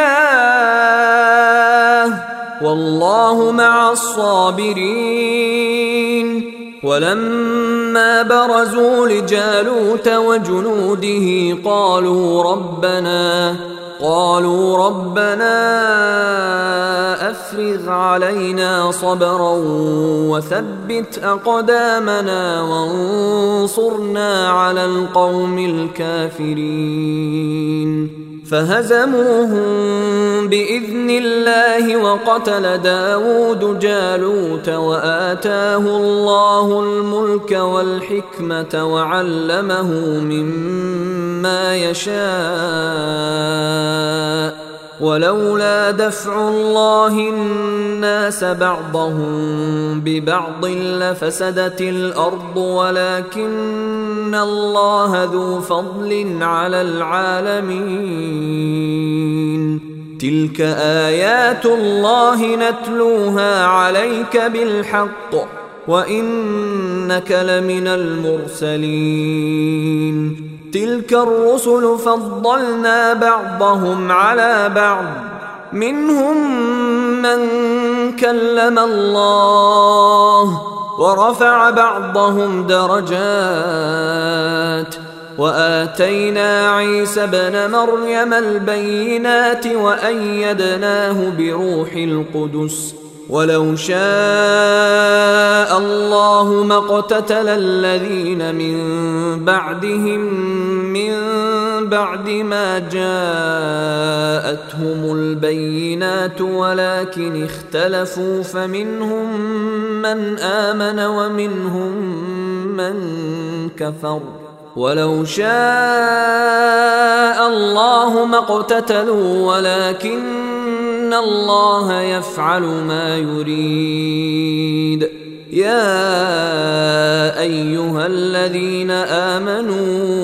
الله والله مع الصابرين ولما برزوا لجالوت وجنوده قالوا ربنا أفرغ علينا صبرا وثبت أقدامنا وانصرنا على القوم الكافرين فهزموهم بإذن الله وقتل داود جالوت وآتاه الله الملك والحكمة وعلمه مما يشاء ولولا دفع الله الناس بعضهم ببعض لفسدت الأرض ولكن الله ذو فضل على العالمين تلك آيات الله نتلوها عليك بالحق وإنك لمن المرسلين تلك الرسل فضلنا بعضهم على بعض منهم من كلم الله ورفع بعضهم درجات وآتينا عيسى ابن مريم البينات وأيدناه بروح القدس ولو شاء الله ما اقتتل الذين من بعدهم من بعد ما جاءتهم البينات ولكن اختلفوا فمنهم من آمن ومنهم من كفر ولو شاء الله ما اقتتلوا ولكن الله يفعل ما يريد يا أيها الذين آمنوا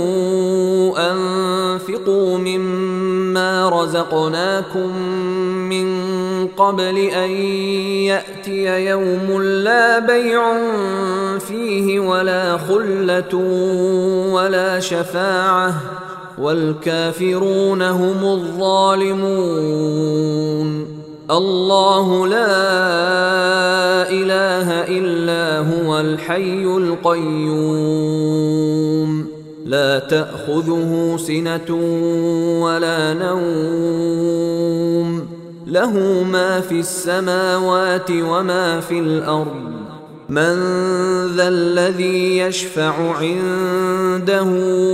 أنفقوا مما رزقناكم من قبل أن يأتي يوم لا بيع فيه ولا خلة ولا شفاعة والكافرون هم الظالمون الله لا إله إلا هو الحي القيوم لا تأخذه سنة ولا نوم له ما في السماوات وما في الأرض من ذا الذي يشفع عنده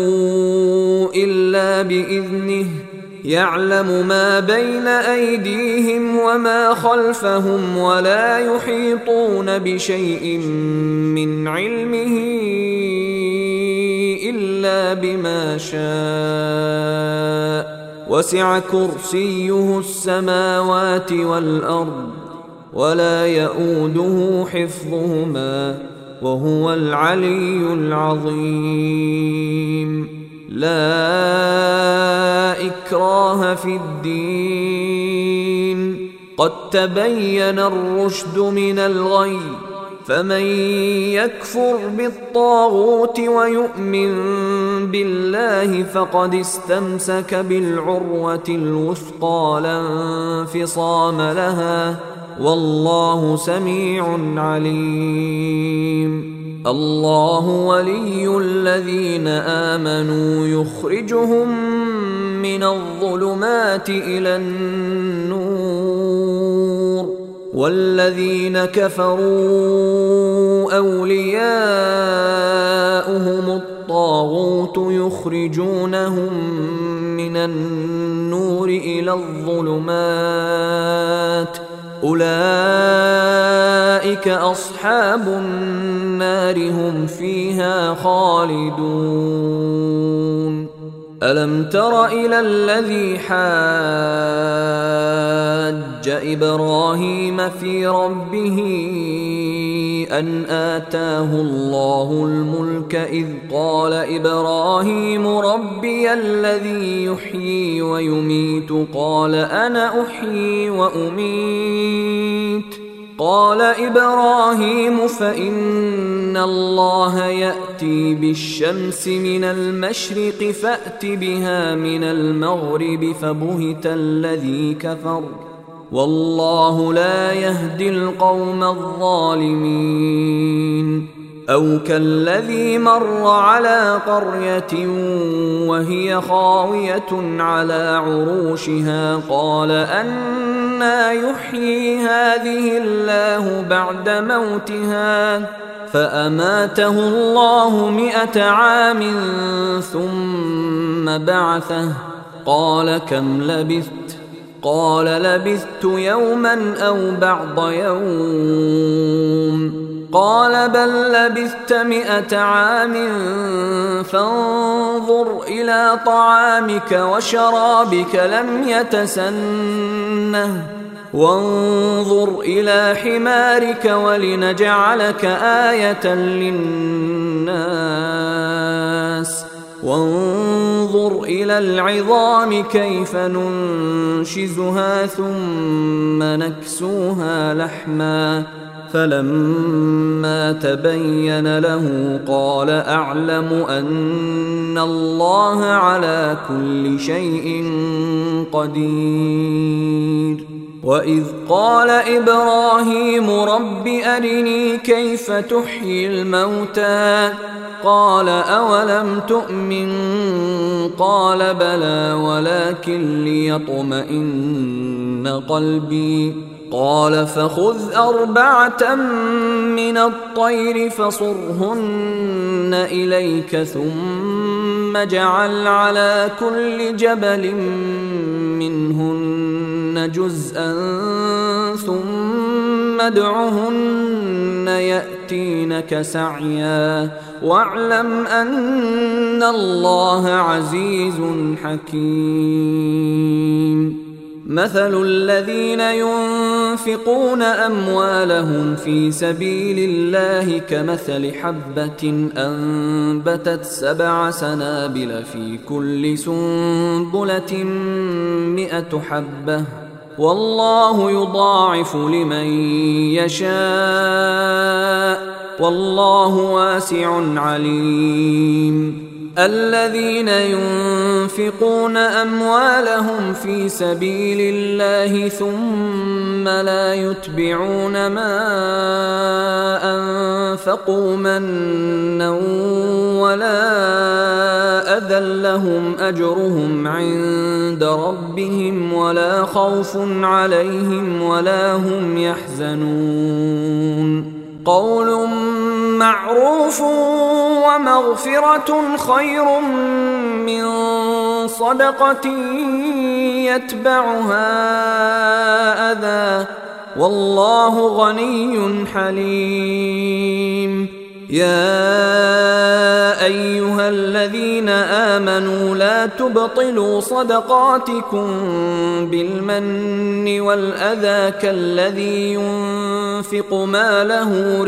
إلا بإذنه يعلم ما بين أيديهم وما خلفهم ولا يحيطون بشيء من علمه إلا بما شاء وسع كرسيه السماوات والأرض ولا يؤوده حفظهما وهو العلي العظيم لا إكراه في الدين قد تبين الرشد من الغي فمن يكفر بالطاغوت ويؤمن بالله فقد استمسك بالعروة الوثقى لا انفصام لها والله سميع عليم الله ولي الذين آمنوا يخرجهم من الظلمات إلى النور والذين كفروا أولياؤهم الطاغوت يخرجونهم من النور إلى الظلمات أولئك أصحاب النار هم فيها خالدون. ألم تر إلى الذي حاج إبراهيم في ربه أن آتاه الله الملك إذ قال إبراهيم ربي الذي يحيي ويميت قال أنا أحيي وأميت قال إبراهيم فإن الله يأتي بالشمس من المشرق فأت بها من المغرب فبهت الذي كفر والله لا يهدي القوم الظالمين. أو كالذي مر على قرية وهي خاوية على عروشها قال أنى يحيي هذه الله بعد موتها فأماته الله 100 عام ثم بعثه قال كم لبثت قال لبثت يوما أو بعض يوم قال بل لبثت 100 عام فانظر إلى طعامك وشرابك لم يتسنه وانظر إلى حمارك ولنجعلك آية للناس وانظر إلى العظام كيف ننشزها ثم نكسوها لحما فلما تبين له قال أعلم أن الله على كل شيء قدير. وإذ قال إبراهيم رب أرني كيف تحيي الموتى قال أولم تؤمن قال بلى ولكن ليطمئن قلبي قال فخذ 4 من الطير فصرهن إليك ثم اجعل على كل جبل منهن جزءا ثم ادعهن يأتينك سعيا واعلم أن الله عزيز حكيم. مثل الذين ينفقون أموالهم في سبيل الله كمثل حبة أنبتت 7 سنابل في كل سنبلة 100 حبة والله يضاعف لمن يشاء والله واسع عليم. الذين ينفقون أموالهم في سبيل الله ثم لا يتبعون ما أنفقوا منا ولا أذى لهم أجرهم عند ربهم ولا خوف عليهم ولا هم يحزنون. قول معروف ومغفرة خير من صدقة يتبعها أذى والله غني حليم. يا أيها الذين آمنوا لا تبطلوا صدقاتكم بالمن والأذى كالذي ينفق ماله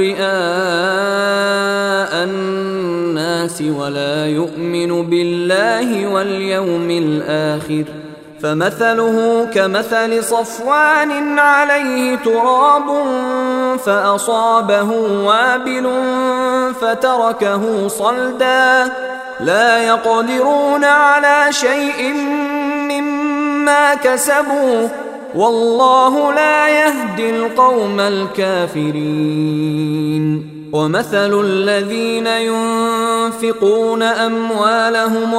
رئاء الناس ولا يؤمن بالله واليوم الآخر فمثله كمثل صفوان عليه تراب فأصابه وابل فتركه صلدا لا يقدرون على شيء مما كسبوا والله لا يهدي القوم الكافرين. ومثل الذين ينفقون أموالهم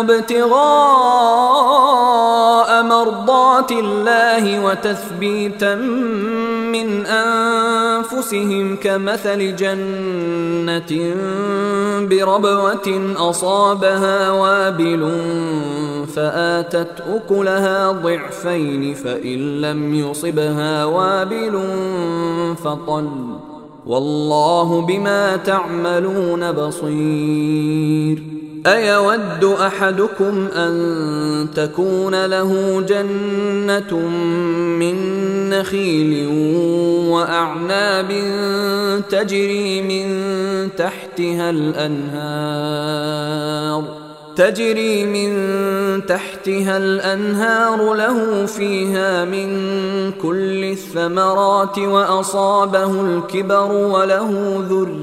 ابتغاء مرضات الله وتثبيتا من أنفسهم كمثل جنة بربوة أصابها وابل فآتت أكلها ضعفين فإن لم يصبها وابل فطل والله بما تعملون بصير. أيود أحدكم أن تكون له جنة من نخيل وأعناب تجري من تحتها الأنهار له فيها من كل الثمرات وأصابه الكبر وله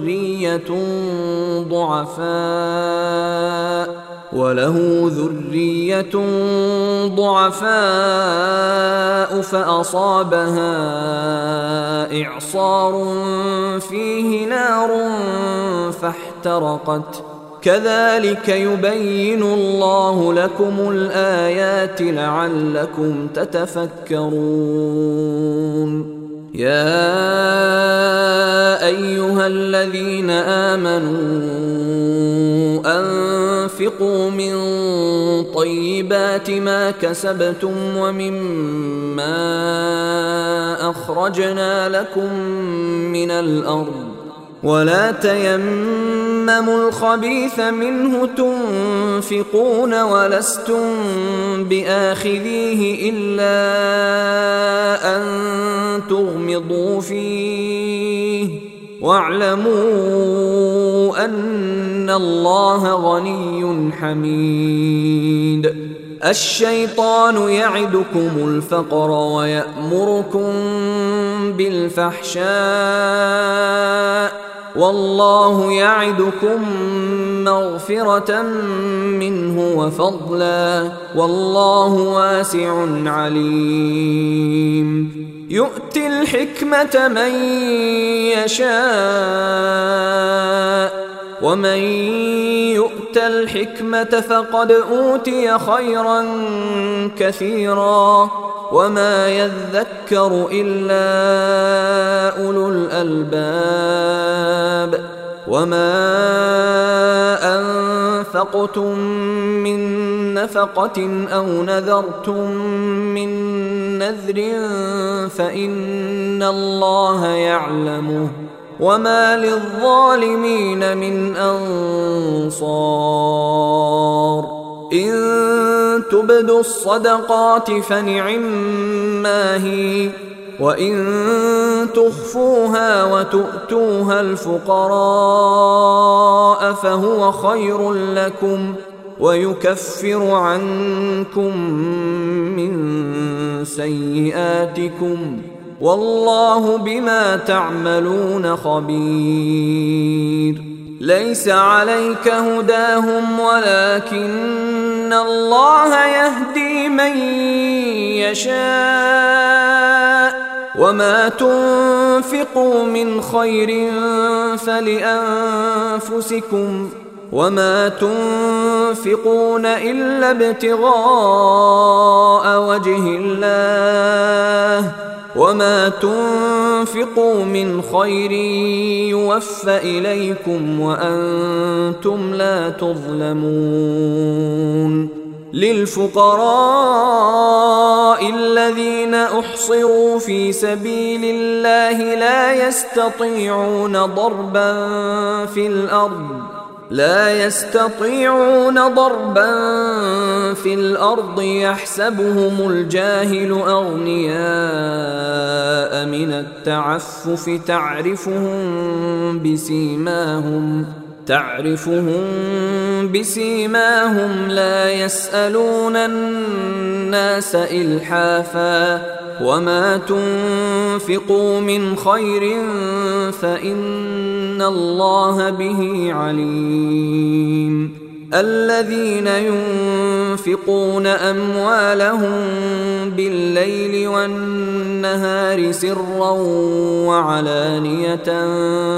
ذرية ضعفاء فأصابها إعصار فيه نار فاحترقت كذلك يبين الله لكم الآيات لعلكم تتفكرون. يا أيها الذين آمنوا أنفقوا من طيبات ما كسبتم ومما أخرجنا لكم من الأرض ولا تيمموا الخبيث منه تنفقون ولستم بآخذيه إلا أن تغمضوا فيه واعلموا أن الله غني حميد. الشيطان يعدكم الفقر ويأمركم بالفحشاء والله يعدكم مغفرة منه وفضلا والله واسع عليم. يؤتي الحكمة من يشاء ومن يؤت الحكمة فقد أوتي خيرا كثيرا وما يذكر إلا أولو الألباب. وما أنفقتم من نفقة أو نذرتم من نذر فإن الله يعلمه وما للظالمين من أنصار. إن تبدوا الصدقات فنعما هي وإن تخفوها وتؤتوها الفقراء فهو خير لكم ويكفر عنكم من سيئاتكم والله بما تعملون خبير. ليس عليك هداهم ولكن الله يهدي من يشاء وما تنفقوا من خير فلأنفسكم وما تنفقون إلا ابتغاء وجه الله وما تنفقوا من خير يوفى إليكم وأنتم لا تظلمون. للفقراء الذين أحصروا في سبيل الله لا يستطيعون ضربا في الأرض يحسبهم الجاهل أغنياء من التعفف تعرفهم بسيماهم لا يسألون الناس إلحافا وما تنفقوا من خير فإن الله به عليم. الذين ينفقون أموالهم بالليل والنهار سرا وعلانية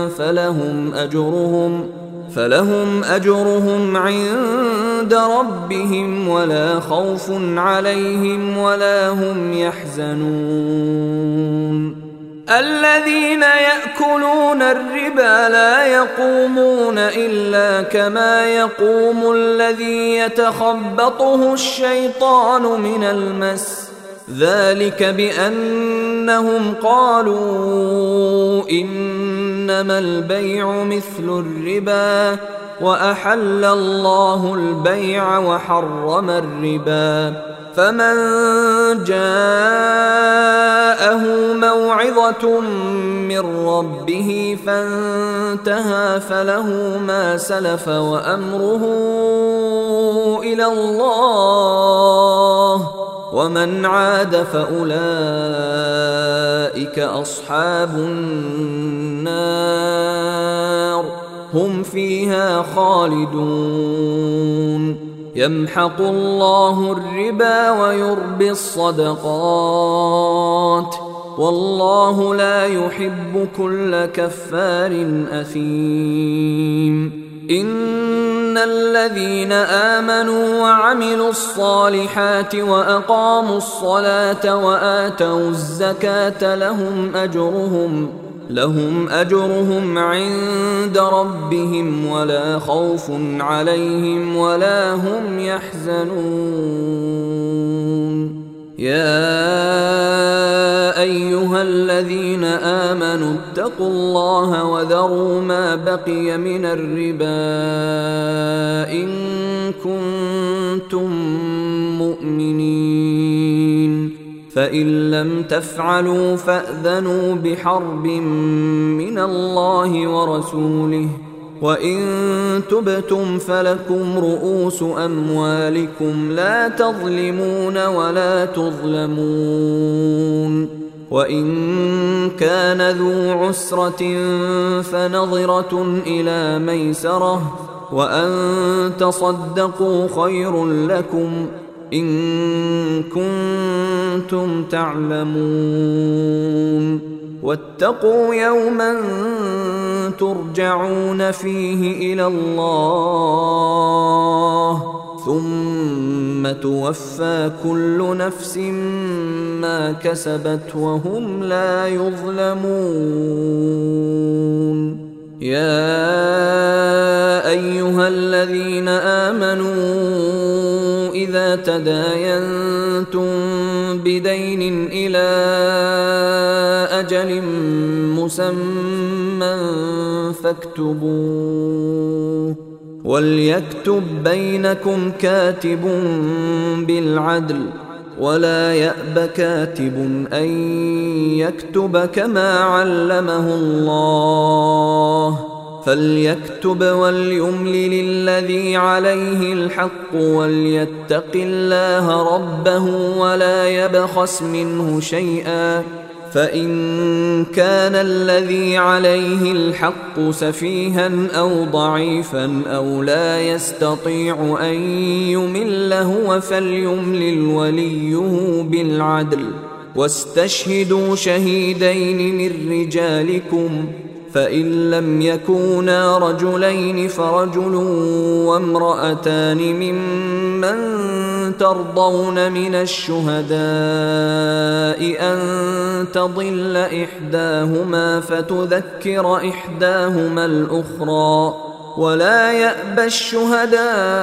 فلهم أجرهم عند ربهم ولا خوف عليهم ولا هم يحزنون. الذين يأكلون الربا لا يقومون إلا كما يقوم الذي يتخبطه الشيطان من المس، ذلك بأنهم قالوا إنما البيع مثل الربا وأحل الله البيع وحرم الربا. فمن جاءه موعظة من ربه فانتهى فله ما سلف وأمره إلى الله، ومن عاد فأولئك أصحاب النار هم فيها خالدون. يمحق الله الربا ويربي الصدقات والله لا يحب كل كفار أثيم. إن الذين آمنوا وعملوا الصالحات وأقاموا الصلاة وآتوا الزكاة لهم أجرهم عند ربهم ولا خوف عليهم ولا هم يحزنون. يا أيها الذين آمنوا اتقوا الله وذروا ما بقي من الربا إن كنتم مؤمنين، فإن لم تفعلوا فأذنوا بحرب من الله ورسوله، وإن تبتم فلكم رؤوس أموالكم لا تظلمون ولا تظلمون. وإن كان ذو عسرة فنظرة إلى ميسرة وأن تصدقوا خير لكم إن كنتم تعلمون. واتقوا يوما ترجعون فيه إلى الله ثم توفى كل نفس ما كسبت وهم لا يظلمون. يا أيها الذين آمنوا إذا تداينتم بدين إلى أجل مسمى فاكتبوه، وليكتب بينكم كاتب بالعدل ولا يأب كاتب أن يكتب كما علمه الله، فليكتب وليملل الذي عليه الحق وليتق الله ربه ولا يبخس منه شيئا، فإن كان الذي عليه الحق سفيها أو ضعيفا أو لا يستطيع أن يمل هو فليملل وليه بالعدل، واستشهدوا شهيدين من رجالكم، فإن لم يكونا رجلين فرجل وامرأتان ممن ترضون من الشهداء أن تضل إحداهما فتذكر إحداهما الأخرى، ولا يأبى الشهداء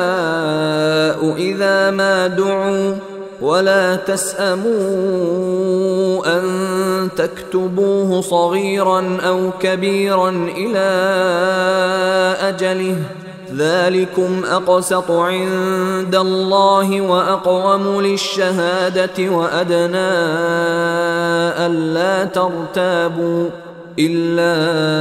إذا ما دعوا، ولا تسأموا أن تكتبوه صغيرا أو كبيرا إلى أجله، ذلكم أقسط عند الله وأقوم للشهادة وأدنى ألا ترتابوا، إلا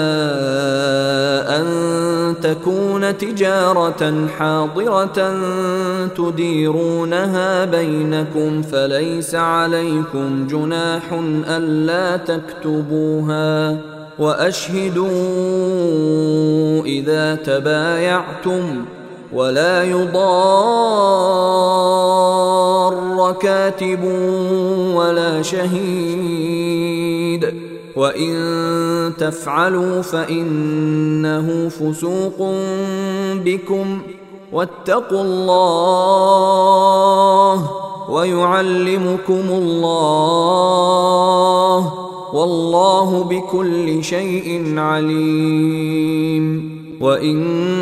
أن تكون تجارة حاضرة تديرونها بينكم فليس عليكم جناح ألا تكتبوها، وأشهدوا إذا تبايعتم، ولا يضار كاتب ولا شهيد، وإن تفعلوا فإنه فسوق بكم، واتقوا الله ويعلمكم الله، والله بكل شيء عليم. وإن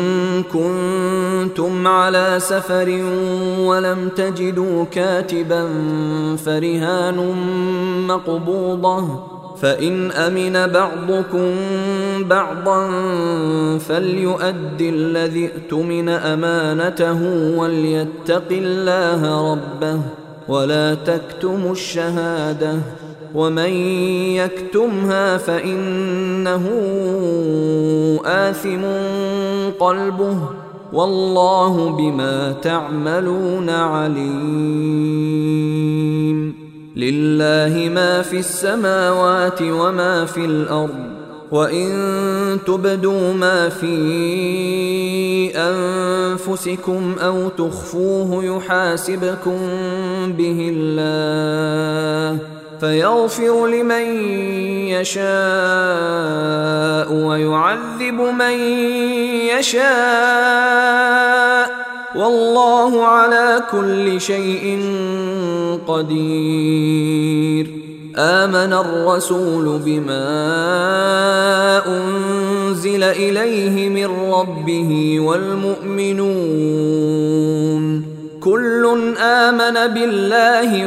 كنتم على سفر ولم تجدوا كاتبا فرهان مقبوضة، فإن أمن بعضكم بعضا فليؤد الذي اؤتمن أمانته وليتق الله ربه ولا تكتموا الشهادة، ومن يكتمها فإنه آثم قلبه، والله بما تعملون عليم. لله ما في السماوات وما في الأرض، وإن تبدوا ما في أنفسكم أو تخفوه يحاسبكم به الله، فيغفر لمن يشاء ويعذب من يشاء، والله على كل شيء قدير. آمن الرسول بما أنزل إليه من ربه والمؤمنون كل آمن بالله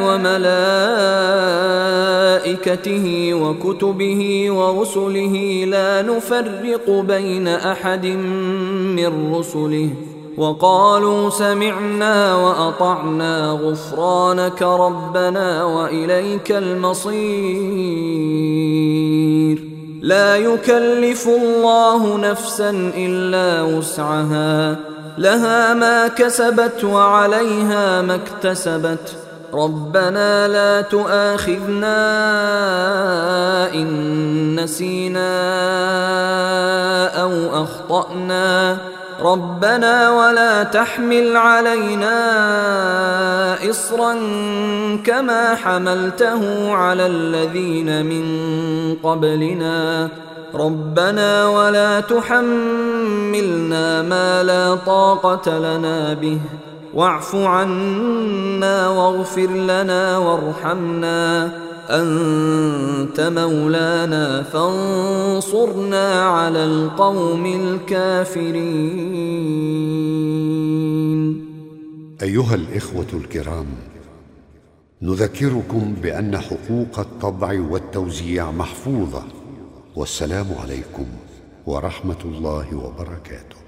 وملائكته وكتبه ورسله لا نفرق بين أحد من رسله، وقالوا سمعنا وأطعنا غفرانك ربنا وإليك المصير. لا يكلف الله نفسا إلا وسعها، لها ما كسبت وعليها ما اكتسبت. ربنا لا تؤاخذنا إن نسينا أو أخطأنا، ربنا ولا تحمل علينا إصرا كما حملته على الذين من قبلنا، ربنا ولا تحملنا ما لا طاقة لنا به، واعف عنا واغفر لنا وارحمنا، أنت مولانا فانصرنا على القوم الكافرين. أيها الإخوة الكرام، نذكركم بأن حقوق الطبع والتوزيع محفوظة، والسلام عليكم ورحمة الله وبركاته.